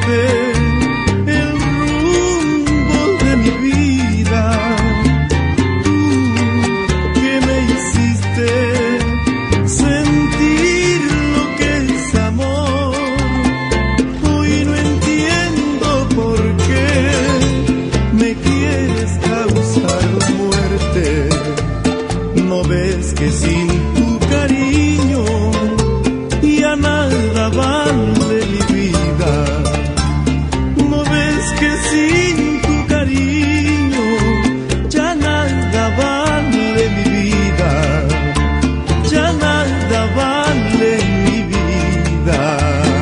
cambiaste el rumbo de mi vida. Tú que me hiciste sentir lo que es amor. Hoy no entiendo por qué me quieres causar muerte. ¿No ves que sin tu cariño ya nada vale mi vida? ¿No ves que sin tu cariño ya nada vale mi vida? Ya nada vale mi vida.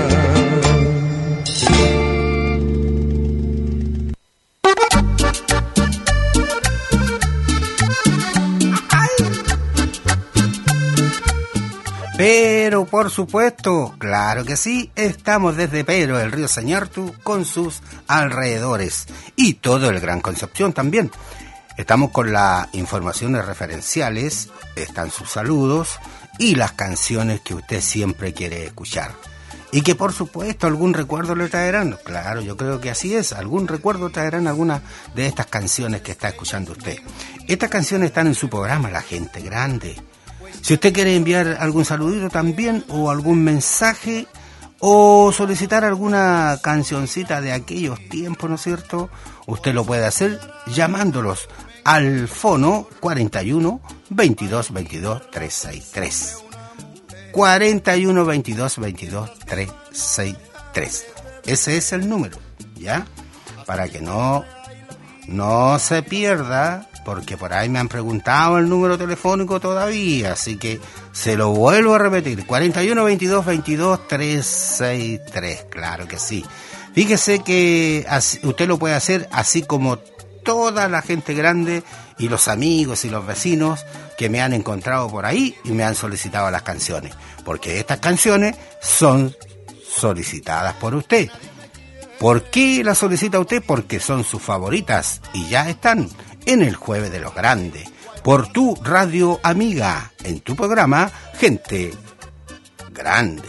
Pero, por supuesto, claro que sí, estamos desde Pero, el río Sañartu, con sus alrededores, y todo el Gran Concepción también. Estamos con las informaciones referenciales, están sus saludos, y las canciones que usted siempre quiere escuchar. Y que, por supuesto, algún recuerdo le traerán. Claro, yo creo que así es, algún recuerdo traerán algunas de estas canciones que está escuchando usted. Estas canciones están en su programa La Gente Grande. Si usted quiere enviar algún saludito también, o algún mensaje, o solicitar alguna cancioncita de aquellos tiempos, ¿no es cierto? Usted lo puede hacer llamándolos al fono 41 22 22 363. 41 22 22 363. Ese es el número, ¿ya? Para que no se pierda, porque por ahí me han preguntado el número telefónico todavía, así que se lo vuelvo a repetir, 41 22 22 363, claro que sí. Fíjese que usted lo puede hacer así como toda la gente grande y los amigos y los vecinos que me han encontrado por ahí y me han solicitado las canciones, porque estas canciones son solicitadas por usted. ¿Por qué las solicita usted? Porque son sus favoritas y ya están en el Jueves de los Grandes, por tu radio amiga, en tu programa Gente Grande.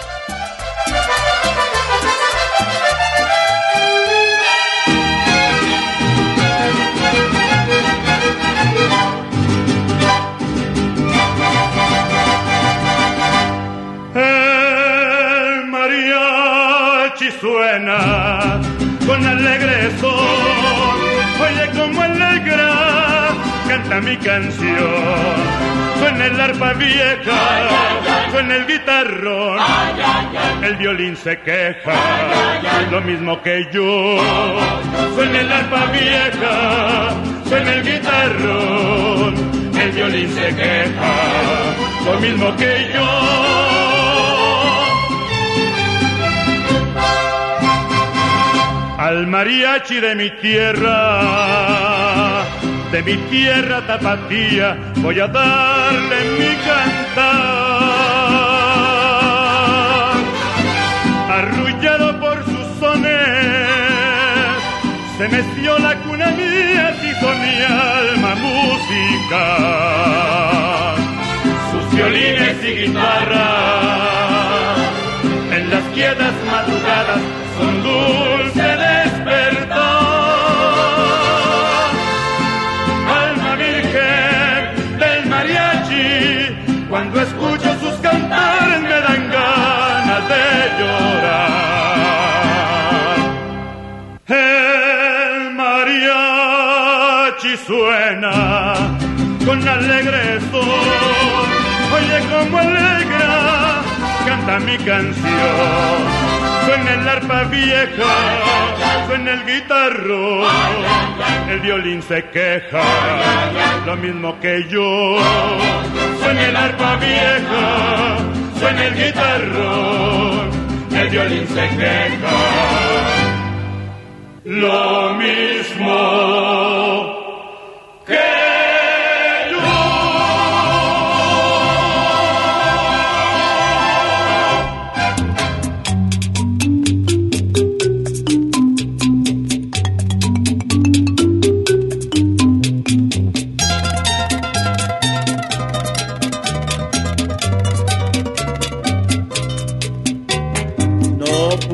El mariachi suena con alegre son, oye como alegra, canta mi canción. Suena el arpa vieja, suena el guitarrón, el violín se queja, lo mismo que yo. Suena el arpa vieja, suena el guitarrón, el violín se queja, lo mismo que yo. Al mariachi de mi tierra tapatía, voy a darle mi cantar. Arrullado por sus sones, se metió la cuna mía, hizo mi alma música. Sus violines y guitarras, en las quietas madrugadas, son dulce despertar. Alma virgen del mariachi, cuando escucho sus cantares me dan ganas de llorar. El mariachi suena con alegre son, oye como alegra, canta mi canción. Suena el arpa vieja, suena el guitarrón, el violín se queja, lo mismo que yo. Suena el arpa vieja, suena el guitarrón, el violín se queja, lo mismo que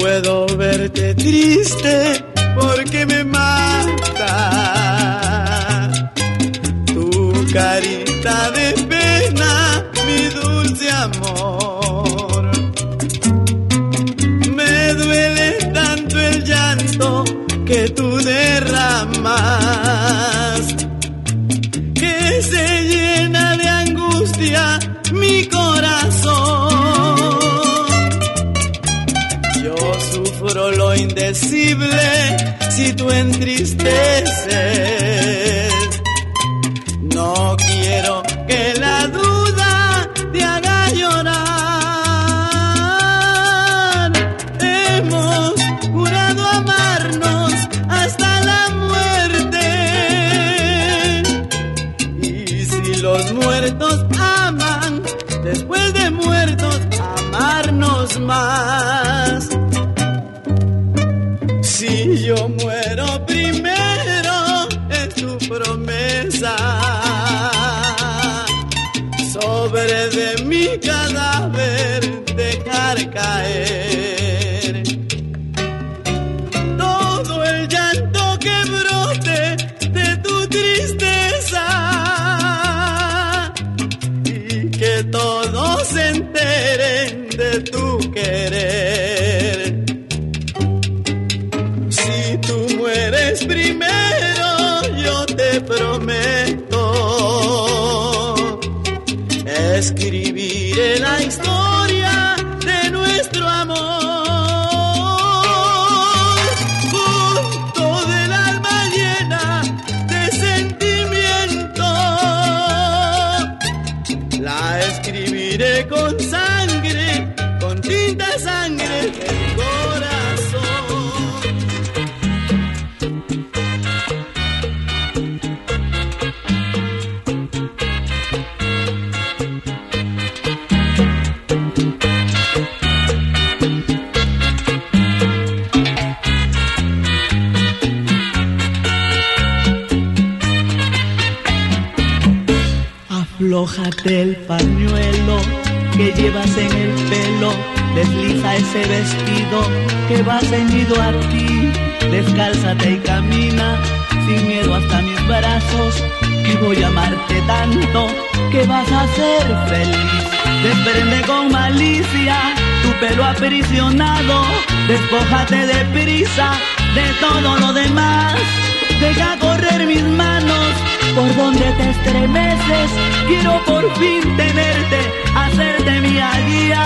puedo verte triste porque me mata tu carita de pena, mi dulce amor. Me duele tanto el llanto que tú derramas, que se llena de angustia mi corazón. Yo sufro lo indecible si tú entristeces. No quiero que la duda te haga llorar. Hemos jurado amarnos hasta la muerte. Y si los muertos aman, después de muertos amarnos más. Si yo muero primero, es tu promesa. Sobre de mi cadáver dejar caer todo el llanto que brote de tu tristeza, y que todos se enteren de tu querer. Si tú mueres primero, yo te prometo escribiré la historia de nuestro amor, junto del alma llena de sentimiento. La escribiré con sangre, con tinta sangre del corazón. Aflójate el pañuelo que llevas en el pelo, desliza ese vestido que va ceñido a ti, descálzate y camina sin miedo hasta mis brazos, que voy a amarte tanto que vas a ser feliz. Desprende con malicia tu pelo aprisionado, despójate de prisa de todo lo demás, deja correr mis manos por donde te estremeces, quiero por fin tenerte, hacerte mi guía.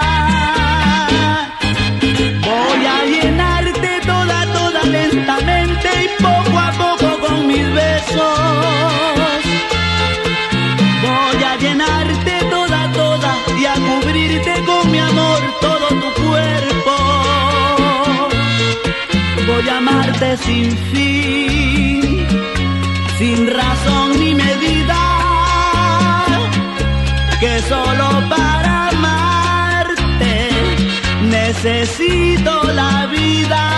Voy a llenarte toda, toda lentamente y poco a poco con mis besos. Voy a llenarte toda, toda y a cubrirte con mi amor todo tu cuerpo. Voy a amarte sin fin, sin razón ni medida, que solo para amarte necesito la vida.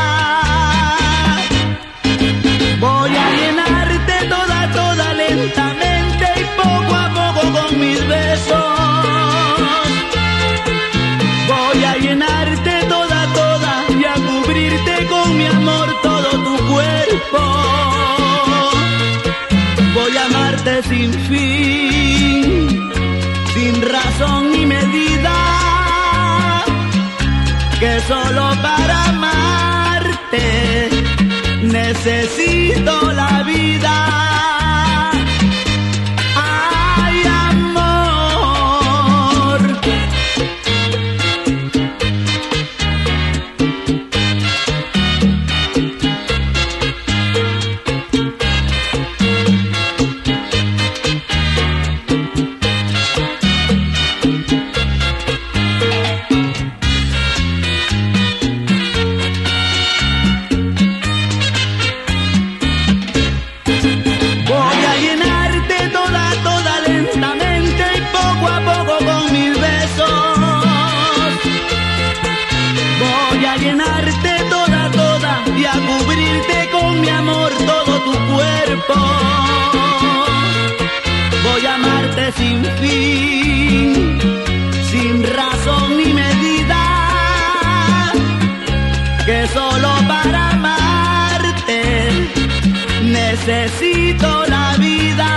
Voy a llenarte toda, toda lentamente y poco a poco con mis besos. Voy a llenarte toda, toda y a cubrirte con mi amor todo tu cuerpo. Voy a amarte sin fin, sin razón ni medida, que solo para amarte necesito la vida. Ay, amor. Voy a amarte sin fin, sin razón ni medida, necesito la vida.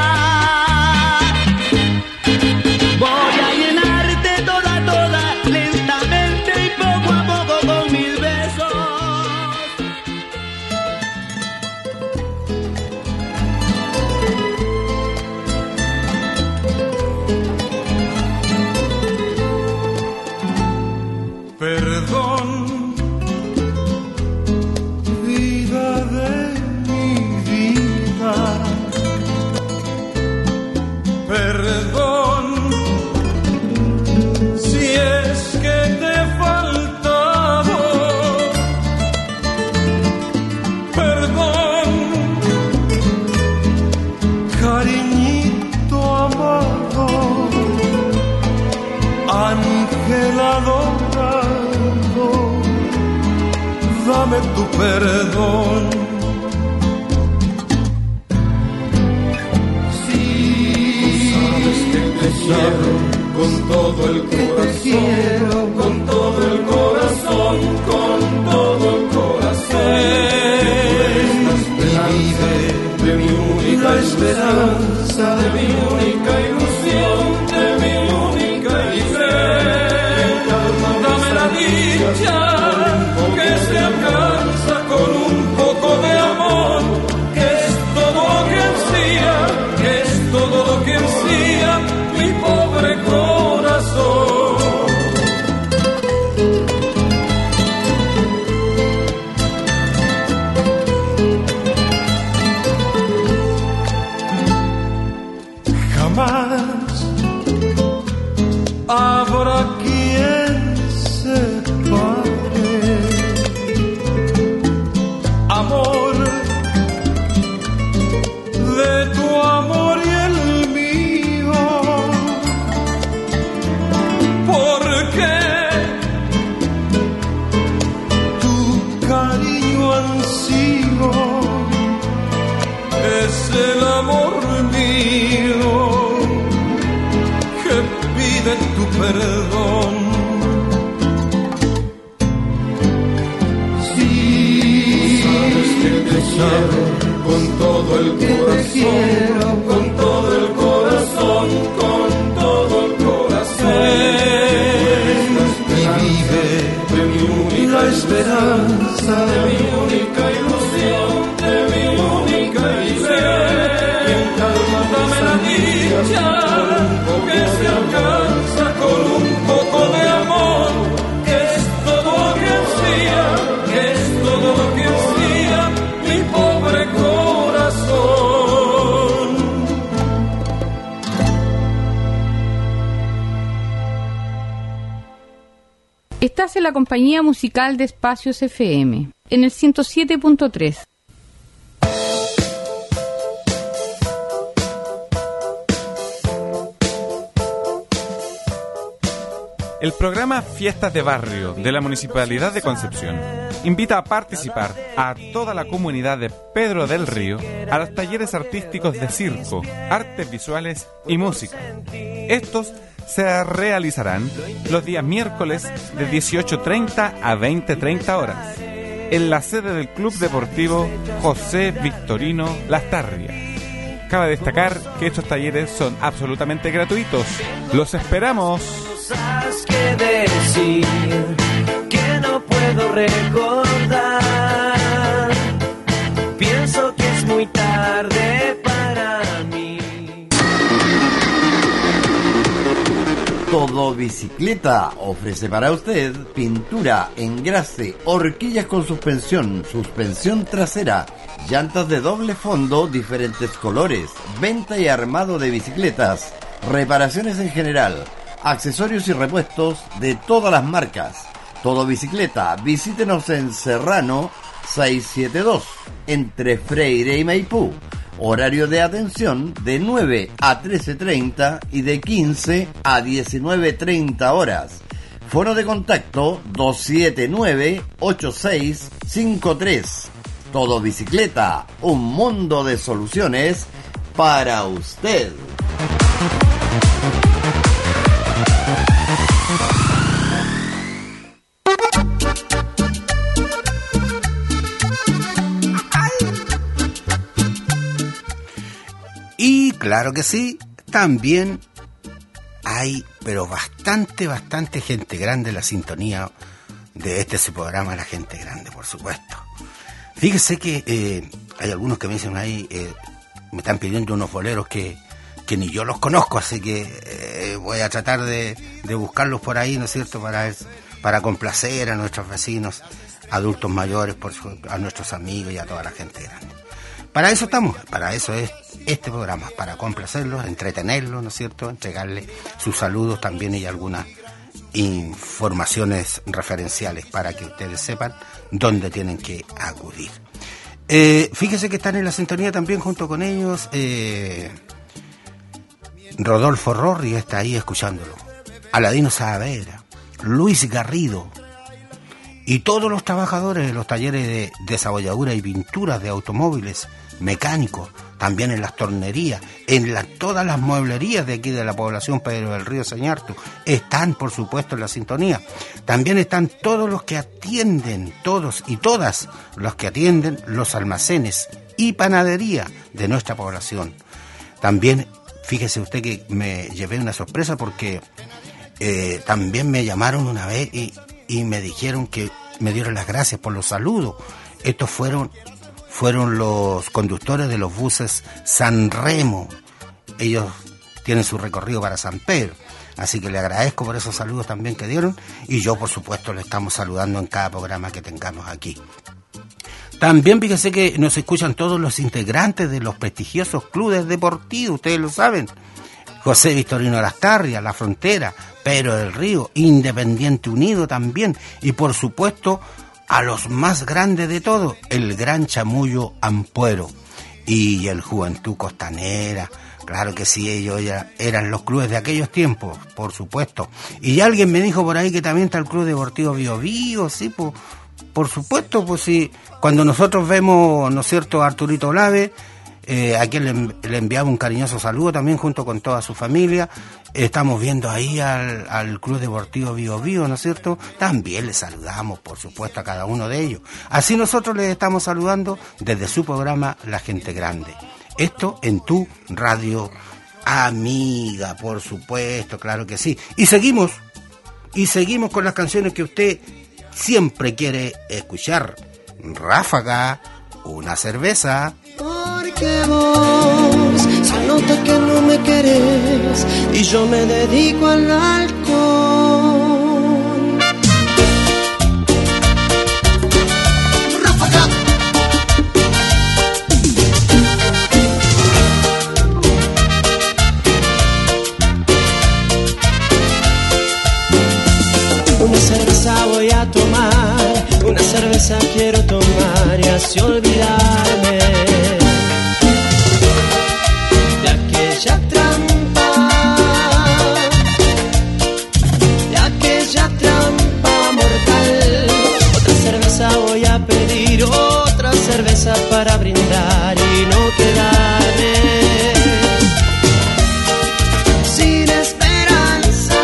Voy a llenarte toda, toda, lentamente y poco a poco con mis besos. Perdón, vida de mi vida. Perdón, si es que te he faltado. Perdón, cariñito amado, ángel adorado, dame tu perdón. Con todo el corazón, con todo el corazón, con todo el corazón. De mi única esperanza, de mi única ilusión, de mi única ilusión. Dame la dicha que se alcanza con un poco de amor, que es todo lo que ansía, que es todo lo que ansía mi pobre corazón. Jamás habrá quien separe amor de tu amor y el mío. Porque tu cariño ansío es el amor mío que pide tu perdón. Sí, sabes que te quiero con todo el corazón, con todo el corazón, con todo el corazón. De mi única esperanza, de mi única ilusión, de mi única ilusión. Dame la dicha que se alcanza con un poco de amor, que es todo lo que ansía, que es todo lo que ansía mi pobre corazón. Estás en la compañía musical de Espacios FM, en el 107.3. El programa Fiestas de Barrio de la Municipalidad de Concepción invita a participar a toda la comunidad de Pedro del Río a los talleres artísticos de circo, artes visuales y música. Estos se realizarán los días miércoles de 18:30 a 20:30 horas en la sede del Club Deportivo José Victorino Lastarria. Cabe destacar que estos talleres son absolutamente gratuitos. ¡Los esperamos! Cosas que decir que no puedo recordar. Pienso que es muy tarde para mí. Todo Bicicleta ofrece para usted pintura, engrase, horquillas con suspensión, suspensión trasera, llantas de doble fondo, diferentes colores, venta y armado de bicicletas, reparaciones en general, accesorios y repuestos de todas las marcas. Todo Bicicleta, visítenos en Serrano 672, entre Freire y Maipú. Horario de atención de 9 a 13:30 y de 15 a 19:30 horas. Foro de contacto 279-8653. Todo Bicicleta, un mundo de soluciones para usted. Claro que sí, también hay, pero bastante gente grande en la sintonía de este programa, La Gente Grande, por supuesto. Fíjese que hay algunos que me dicen ahí, me están pidiendo unos boleros que ni yo los conozco, así que voy a tratar de buscarlos por ahí, ¿no es cierto?, para complacer a nuestros vecinos, adultos mayores, a nuestros amigos y a toda la gente grande. Para eso estamos, para eso es este programa, para complacerlos, entretenerlos, ¿no es cierto?, entregarles sus saludos también y algunas informaciones referenciales para que ustedes sepan dónde tienen que acudir. Fíjese que están en la sintonía también junto con ellos Rodolfo Rorri, está ahí escuchándolo, Aladino Saavedra, Luis Garrido y todos los trabajadores de los talleres de desabolladura y pinturas de automóviles, mecánicos, también en las tornerías, en todas las mueblerías de aquí de la población Pedro del Río Sañartu, están por supuesto en la sintonía. También están todos los que atienden, todos y todas los que atienden los almacenes y panadería de nuestra población. También, fíjese usted que me llevé una sorpresa porque también me llamaron una vez y me dijeron que me dieron las gracias por los saludos. Estos fueron los conductores de los buses San Remo. Ellos tienen su recorrido para San Pedro, así que le agradezco por esos saludos también que dieron, y yo por supuesto le estamos saludando en cada programa que tengamos aquí. También fíjese que nos escuchan todos los integrantes de los prestigiosos clubes deportivos, ustedes lo saben: José Victorino Lastarria, La Frontera, Pedro del Río, Independiente Unido también, y por supuesto a los más grandes de todos, el Gran Chamullo Ampuero y el Juventud Costanera. Claro que sí, ellos ya eran los clubes de aquellos tiempos, por supuesto. Y alguien me dijo por ahí que también está el Club Deportivo Bío Bío, sí, por supuesto, pues sí. Cuando nosotros vemos, ¿no es cierto?, a Arturito Olave, a quien le enviamos un cariñoso saludo también junto con toda su familia. Estamos viendo ahí al Club Deportivo Bío Bío, ¿no es cierto? También les saludamos, por supuesto, a cada uno de ellos. Así nosotros les estamos saludando desde su programa La Gente Grande. Esto en tu radio amiga, por supuesto, claro que sí. Y seguimos con las canciones que usted siempre quiere escuchar. Ráfaga, una cerveza. Porque vos se nota que no me querés y yo me dedico al alcohol. Ráfaga. Una cerveza voy a tomar, una cerveza quiero tomar y así olvidarme de aquella trampa mortal. Otra cerveza voy a pedir, otra cerveza para brindar y no quedarme sin esperanzas,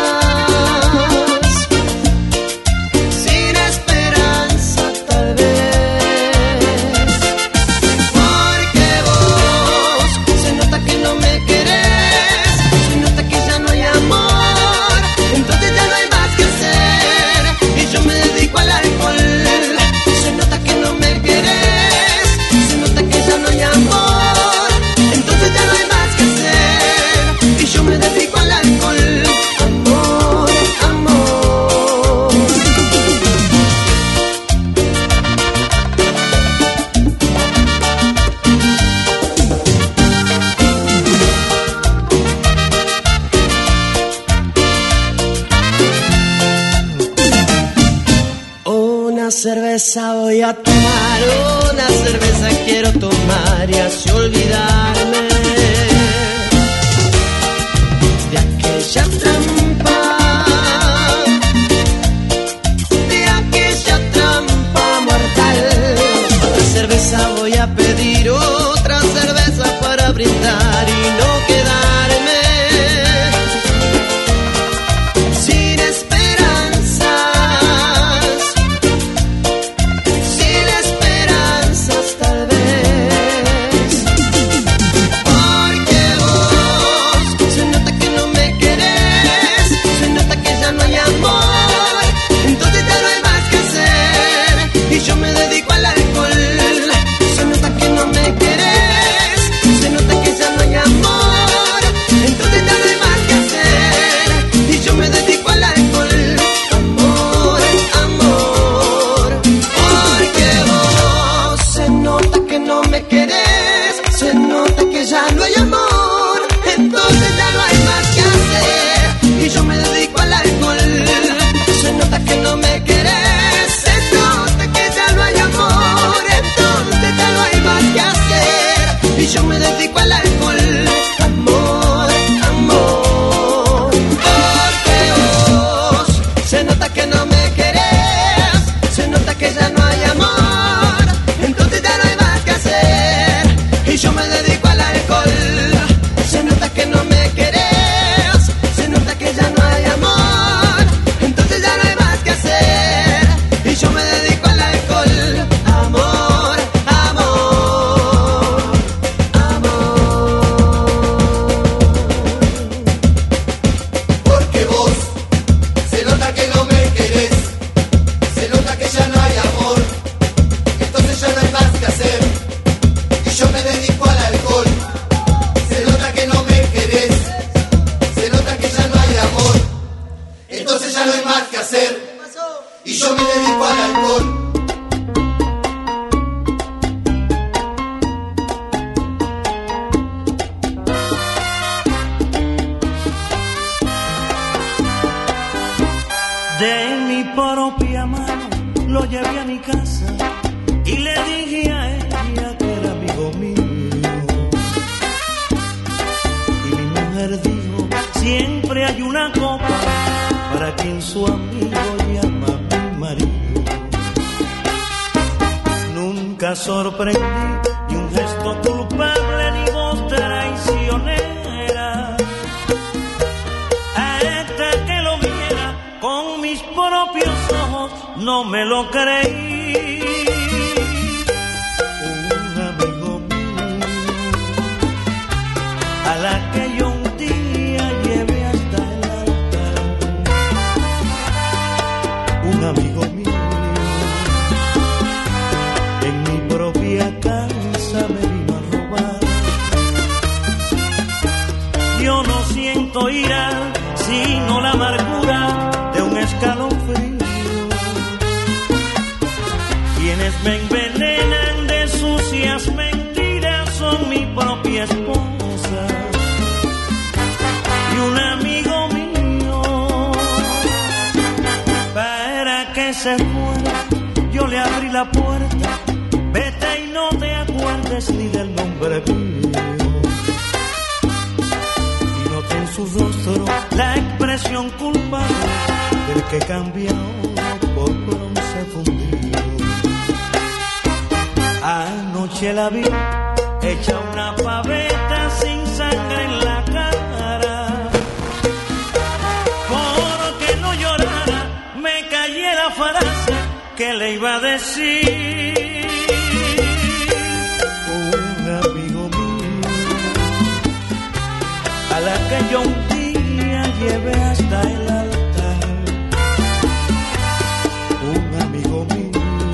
sin esperanza tal vez. Porque vos se nota que no me querés, se nota que ya no hay amor, entonces ya no hay más que hacer y yo me dedico al alcohol. Se nota que no me querés, se nota que ya no hay amor, entonces ya no hay más que hacer y yo me dedico al alcohol. Amor, amor. Una cerveza voy a tomar, una cerveza quiero tomar y así olvidarme de aquella trampa mortal. Otra cerveza voy a pedir, otra cerveza para brindar y no quedarme sin esperanzas, sin esperanzas tal vez. Porque vos dedico al alcohol. De mi propia mano lo llevé a mi casa y le dije a ella que era amigo mío. Y mi mujer dijo, siempre hay una copa para quien su amigo llama a mi marido. Nunca sorprendí ni un gesto culpable ni voz traicionera a esta que lo viera con mis propios ojos, no me lo creí. Un amigo mío a la que yo un día llevé hasta el altar. Un amigo mío en mi propia casa me vino a robar. Yo no siento ira, sino la amargura de un escalofrío. Quienes me envenenan de sucias mentiras son mi propia esposa y un amigo mío. Para que se fuera, yo le abrí la puerta. Vete y no te acuerdes ni del nombre mío. Y noté en su rostro la expresión culpable del que cambia oro por bronce fundido. Anoche la vi hecha una paveta sin sangre en la cara. Porque no llorara, me callé la frase que le iba a decir. Un amigo mío a la que yo un día llevé hasta el altar. Un amigo mío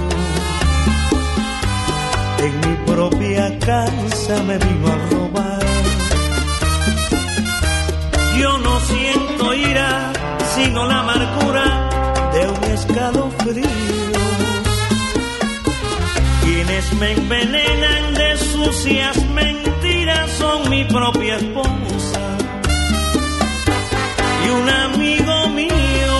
en mi propia casa me vino a robar. Yo no siento ira, sino la amargura de un escalofrío. Quienes me envenenan de sucias mentiras son mi propia esposa y un amigo mío.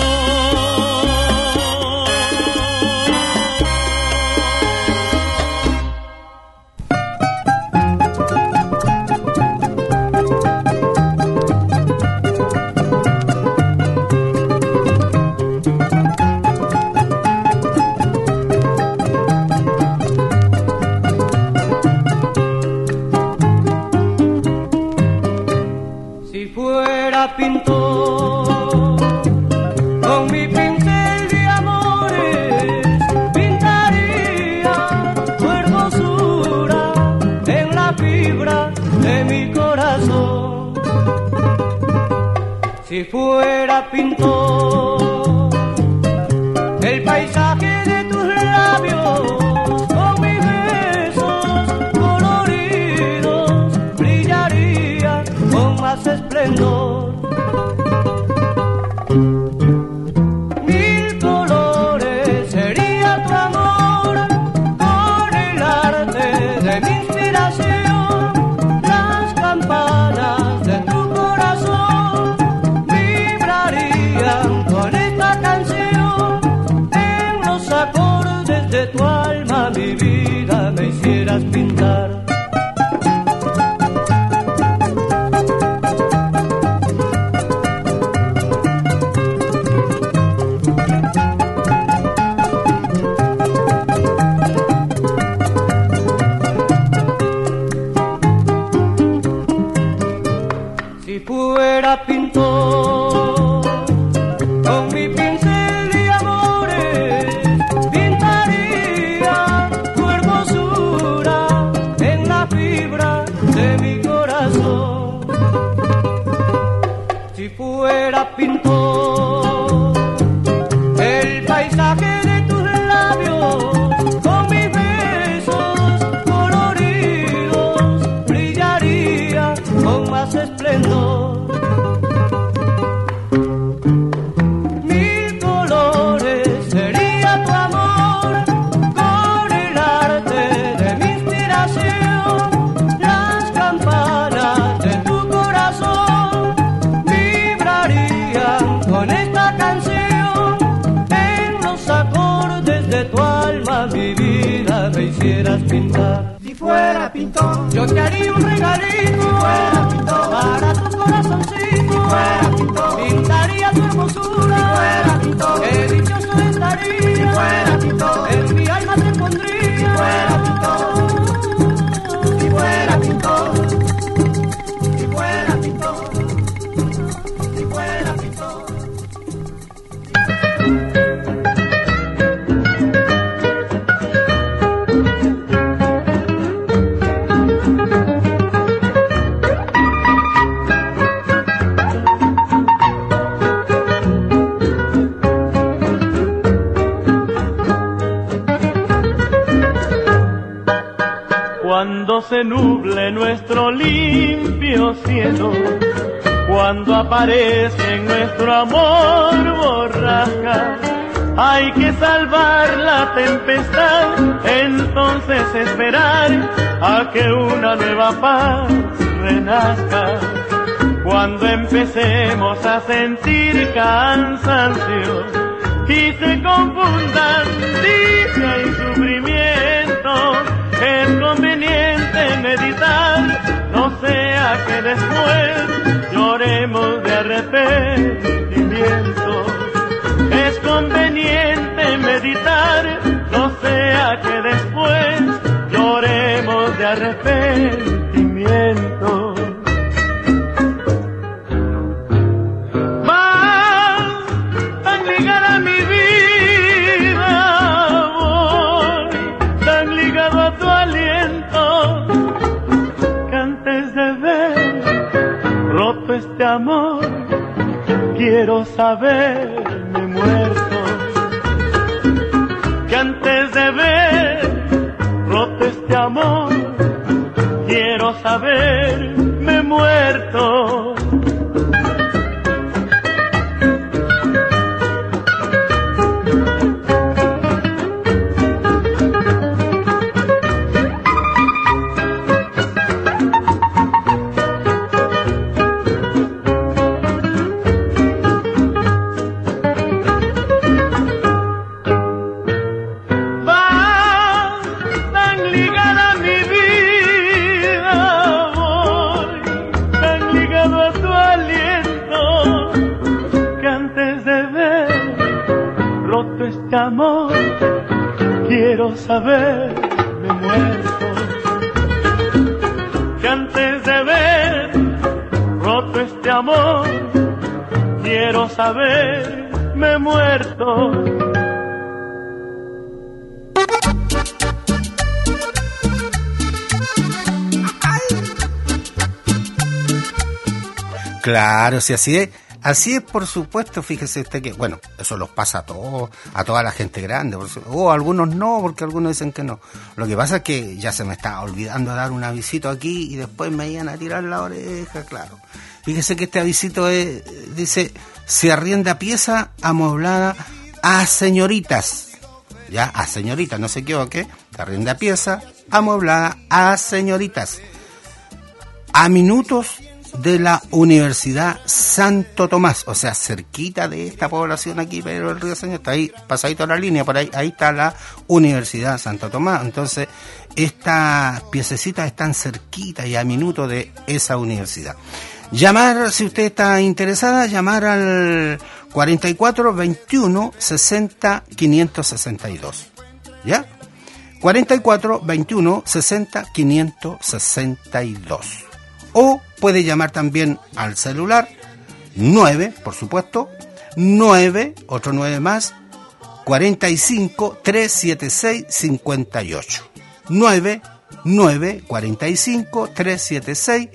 Pintor, con mi pincel de amores pintaría tu hermosura en la fibra de mi corazón. Si fuera pintor, el paisaje de tus labios con mis besos coloridos brillaría con más esplendor. Tu alma, mi vida, me hicieras pintar. Si fuera pintor, con mi pincel de amores pintaría tu hermosura en de tu alma mi vida me hicieras pintar. Si fuera pintor, Yo te haría un regalito, fuera pintor, para tu corazoncito, fuera pintor, pintaría tu hermosura, fuera pintor, qué dichoso estaría, fuera pintor, en mi alma te pondría, fuera pintor, si fuera pintor, si fuera pintor, si fuera pintor. Cuando se nuble nuestro limpio cielo, cuando aparece en nuestro amor borrasca, hay que salvar la tempestad, entonces esperar a que una nueva paz renazca. Cuando empecemos a sentir cansancio y se confundan dicha y sufrimiento, es conveniente meditar, no sea que después lloremos de arrepentimiento. Es conveniente meditar, no sea que después lloremos de arrepentimiento. Vas tan ligada a mi vida, voy tan ligado a tu aliento, que antes de ver roto este amor, quiero saberme muerto. Que antes de ver roto este amor, quiero saberme muerto. Amor, quiero saberme muerto. Que antes de ver roto este amor, quiero saberme muerto. Claro, si así es. Así es, por supuesto, fíjese usted que, bueno, eso los pasa a todos, a toda la gente grande, o algunos no, porque algunos dicen que no. Lo que pasa es que ya se me está olvidando dar un avisito aquí y después me iban a tirar la oreja, claro. Fíjese que este avisito dice, se arrienda pieza amoblada a señoritas, ya, a señoritas, no se equivoque, se arrienda pieza amoblada a señoritas, a minutos de la Universidad Santo Tomás, o sea, cerquita de esta población aquí, pero el Río Señor está ahí, pasadito a la línea, por ahí está la Universidad Santo Tomás. Entonces, estas piececitas están cerquita y a minutos de esa universidad. Llamar, si usted está interesada, llamar al 44 21 60 562, ¿ya? 44 21 60 562. O puede llamar también al celular 9, por supuesto, 9, otro 9 más, 45 376 58. 9, 45 376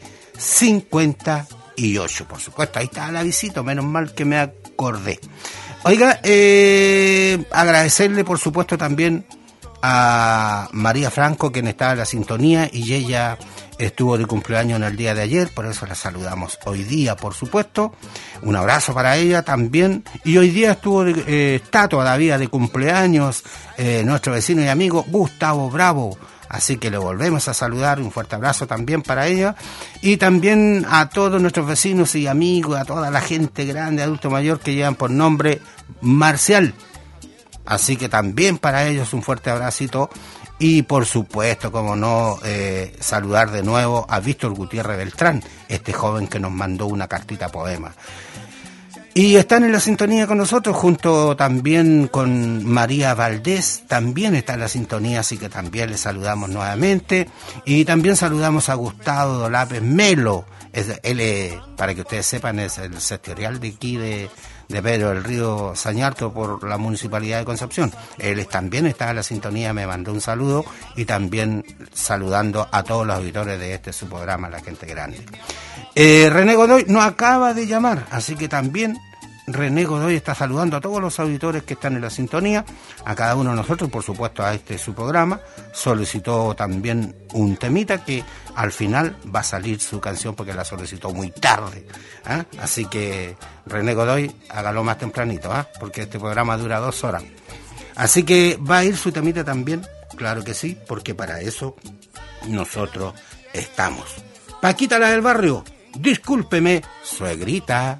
58. Por supuesto, ahí está el avisito, menos mal que me acordé. Oiga, agradecerle por supuesto también a María Franco, quien estaba en la sintonía, y ella estuvo de cumpleaños en el día de ayer, por eso la saludamos hoy día, por supuesto. Un abrazo para ella también. Y hoy día está todavía de cumpleaños nuestro vecino y amigo Gustavo Bravo. Así que le volvemos a saludar, un fuerte abrazo también para ella. Y también a todos nuestros vecinos y amigos, a toda la gente grande, adulto mayor, que llevan por nombre Marcial. Así que también para ellos un fuerte abracito. Y por supuesto, como no, saludar de nuevo a Víctor Gutiérrez Beltrán, este joven que nos mandó una cartita poema. Y están en la sintonía con nosotros, junto también con María Valdés, también está en la sintonía, así que también les saludamos nuevamente. Y también saludamos a Gustavo Dolape Melo, él, para que ustedes sepan, es el sectorial de aquí de Pedro del Río Sañarto por la Municipalidad de Concepción. Él también está en la sintonía, me mandó un saludo y también saludando a todos los auditores de su programa, La Gente Grande. René Godoy nos acaba de llamar, así que también René Godoy está saludando a todos los auditores que están en la sintonía, a cada uno de nosotros, por supuesto a su programa. Solicitó también un temita que al final va a salir su canción porque la solicitó muy tarde, ¿eh? Así que René Godoy, hágalo más tempranito, porque este programa dura 2 horas. Así que va a ir su temita también, claro que sí, porque para eso nosotros estamos. Paquita la del barrio, discúlpeme, suegrita.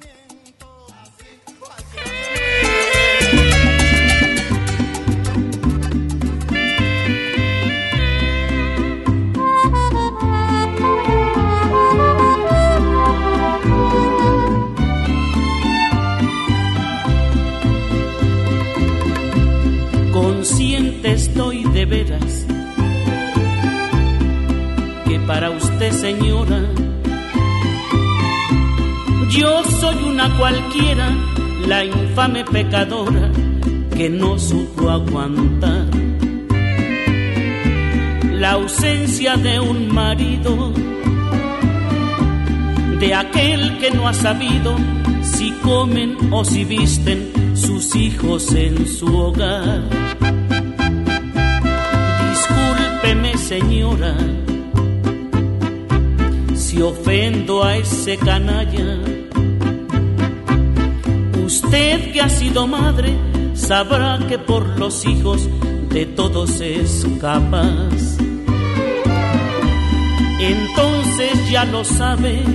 Consciente estoy de veras que para usted, señora, yo soy una cualquiera, la infame pecadora que no supo aguantar la ausencia de un marido, de aquel que no ha sabido si comen o si visten sus hijos en su hogar. Discúlpeme, señora, si ofendo a ese canalla. Usted que ha sido madre sabrá que por los hijos de todos es capaz. Entonces ya lo sabe,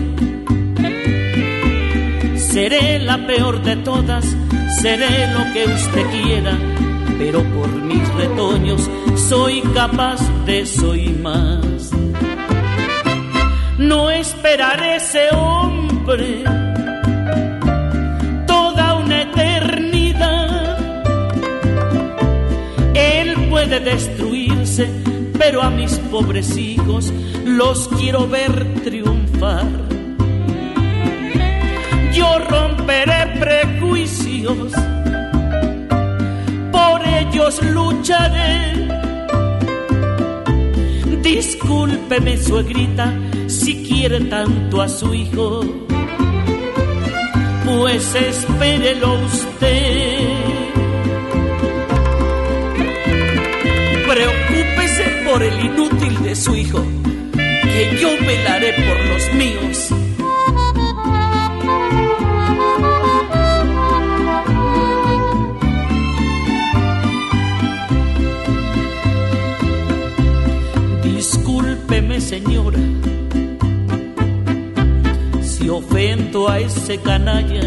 seré la peor de todas, seré lo que usted quiera, pero por mis retoños soy capaz de eso y más. No esperaré ese hombre toda una eternidad. Él puede destruirse, pero a mis pobres hijos los quiero ver triunfar. Yo romperé prejuicios, por ellos lucharé. Discúlpeme, suegrita, si quiere tanto a su hijo, pues espérelo usted. Preocúpese por el inútil de su hijo, que yo velaré por los míos. Discúlpeme, señora, si ofendo a ese canalla.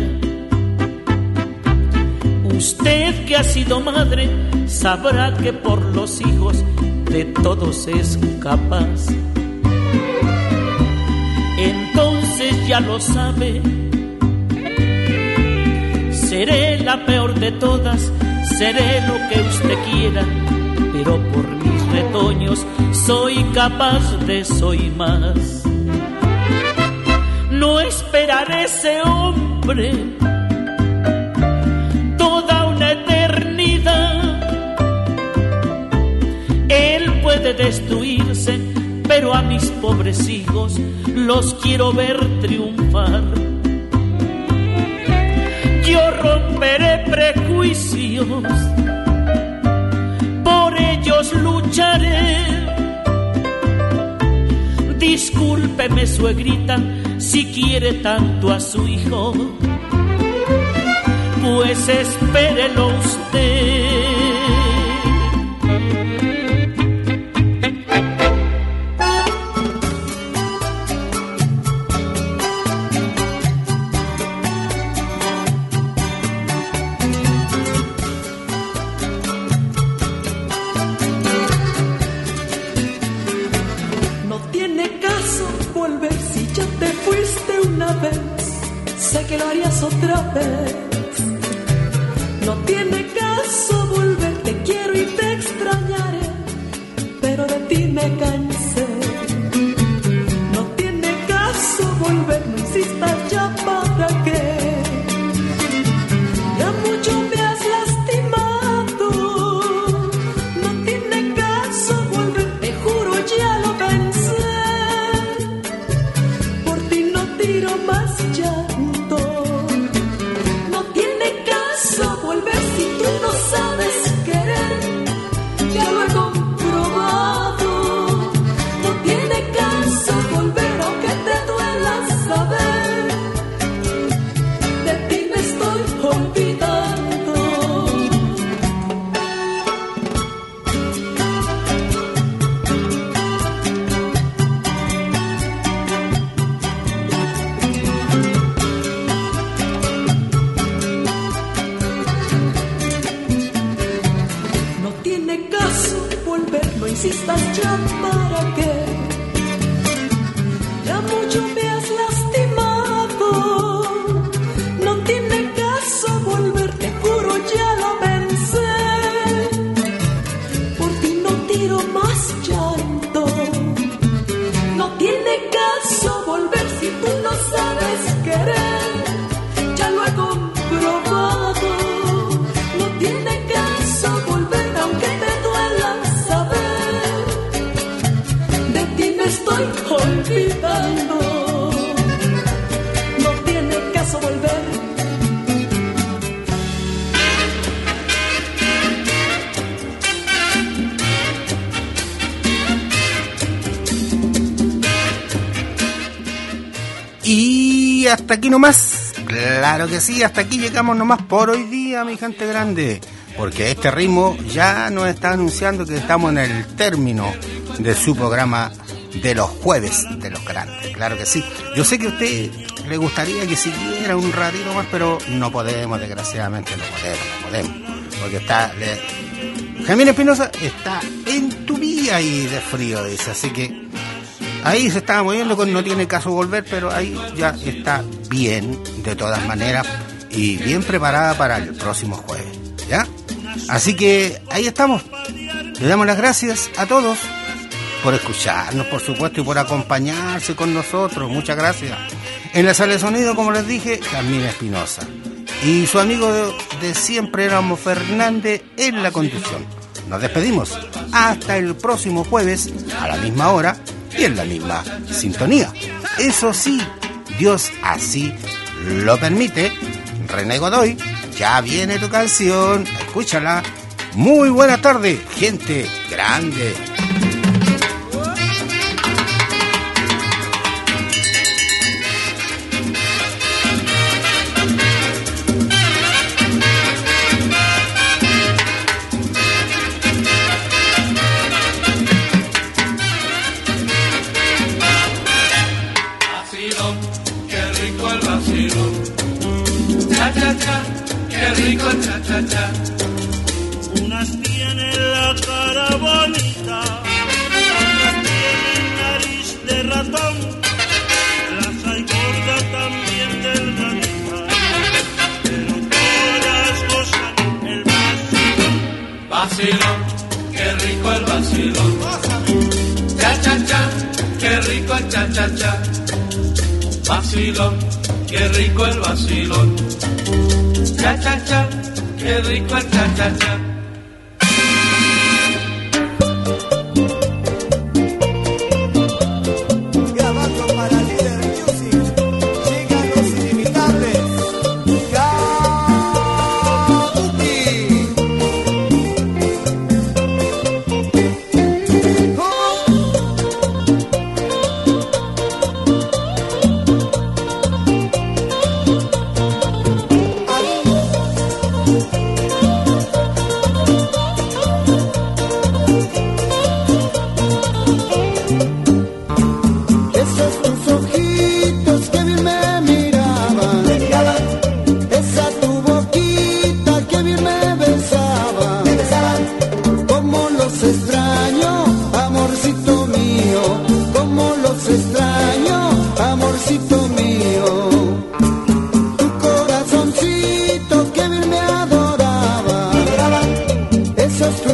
Usted que ha sido madre sabrá que por los hijos de todos es capaz. Entonces ya lo sabe, seré la peor de todas, seré lo que usted quiera, pero por mis retoños soy capaz de eso y más. No esperaré ese hombre toda una eternidad. Él puede destruirse, pero a mis pobres hijos los quiero ver triunfar. Yo romperé prejuicios, por ellos lucharé. Discúlpeme, suegrita, si quiere tanto a su hijo, pues espérelo usted. más otra vez. No tiene caso volver, te quiero y te extrañaré, pero de ti me cansé. No tiene caso volver, no insistas ya, ¿para qué? Ya mucho me has lastimado. No tiene caso volver, te juro ya lo pensé. Por ti no tiro más llanto. No tiene caso volver si tú no sabes querer. Ya lo he comprobado. No tiene caso volver aunque te duela saber. De ti me estoy olvidando. No tiene caso volver, no insistas ya, ¿para qué? Ya mucho me has lastimado. No tiene caso volver, te juro ya lo pensé. Por ti no tiro más llanto. No tiene caso volver si tú no sabes querer. Ya lo he comprobado. No tiene caso volver aunque te duela saber. De ti me estoy olvidando. No tiene caso volver. Y hasta aquí nomás, claro que sí, hasta aquí llegamos nomás por hoy día, mi gente grande, porque este ritmo ya nos está anunciando que estamos en el término de su programa de los jueves de los grandes, claro que sí. Yo sé que a usted le gustaría que siguiera un ratito más, pero no podemos, desgraciadamente no podemos, porque está... Jaime Espinosa está en tu vía y de frío, dice, así que... Ahí se estaba moviendo con no tiene caso volver, pero ahí ya está bien, de todas maneras, y bien preparada para el próximo jueves, ¿ya? Así que ahí estamos. Le damos las gracias a todos por escucharnos, por supuesto, y por acompañarse con nosotros. Muchas gracias. En la sala de sonido, como les dije, Jasmine Espinosa. Y su amigo de siempre, Éramos Fernández, en la conducción. Nos despedimos. Hasta el próximo jueves, a la misma hora, y en la misma sintonía. Eso sí, Dios así lo permite. René Godoy, ya viene tu canción, escúchala. Muy buena tarde, gente grande. Qué rico el cha-cha-cha. Unas tienen la cara bonita, otras tienen nariz de ratón, las hay gordas también delgaditas, pero todas gozan el vacilón. Vacilón, qué rico el vacilón. Cha-cha-cha, qué rico el cha-cha-cha. Vacilón, qué rico el vacilón. Cha cha cha, qué rico el cha cha cha. Grabando para Líder Music, llegan los inimitables. Kabuki.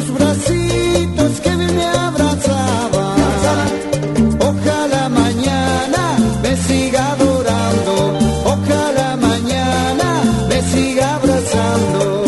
tus bracitos que bien me abrazaban. Ojalá mañana me siga adorando, ojalá mañana me siga abrazando.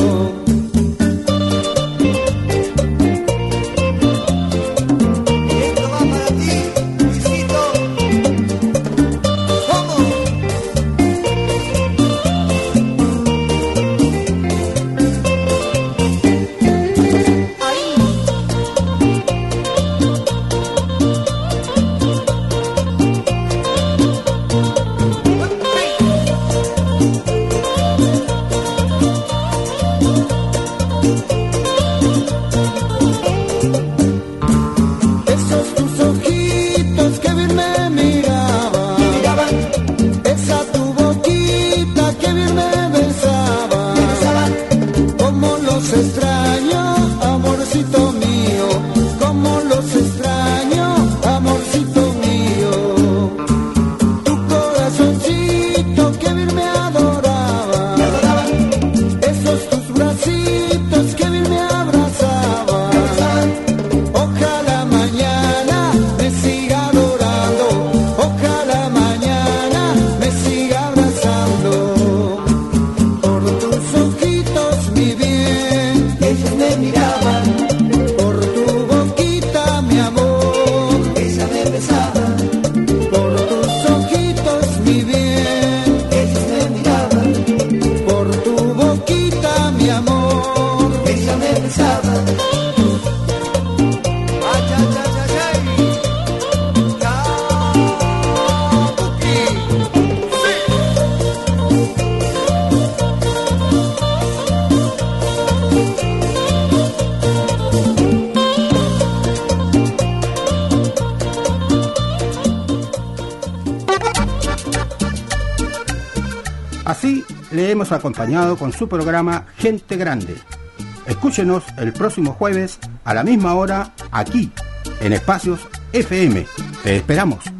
Así le hemos acompañado con su programa Gente Grande. Escúchenos el próximo jueves a la misma hora aquí en Espacios FM. Te esperamos.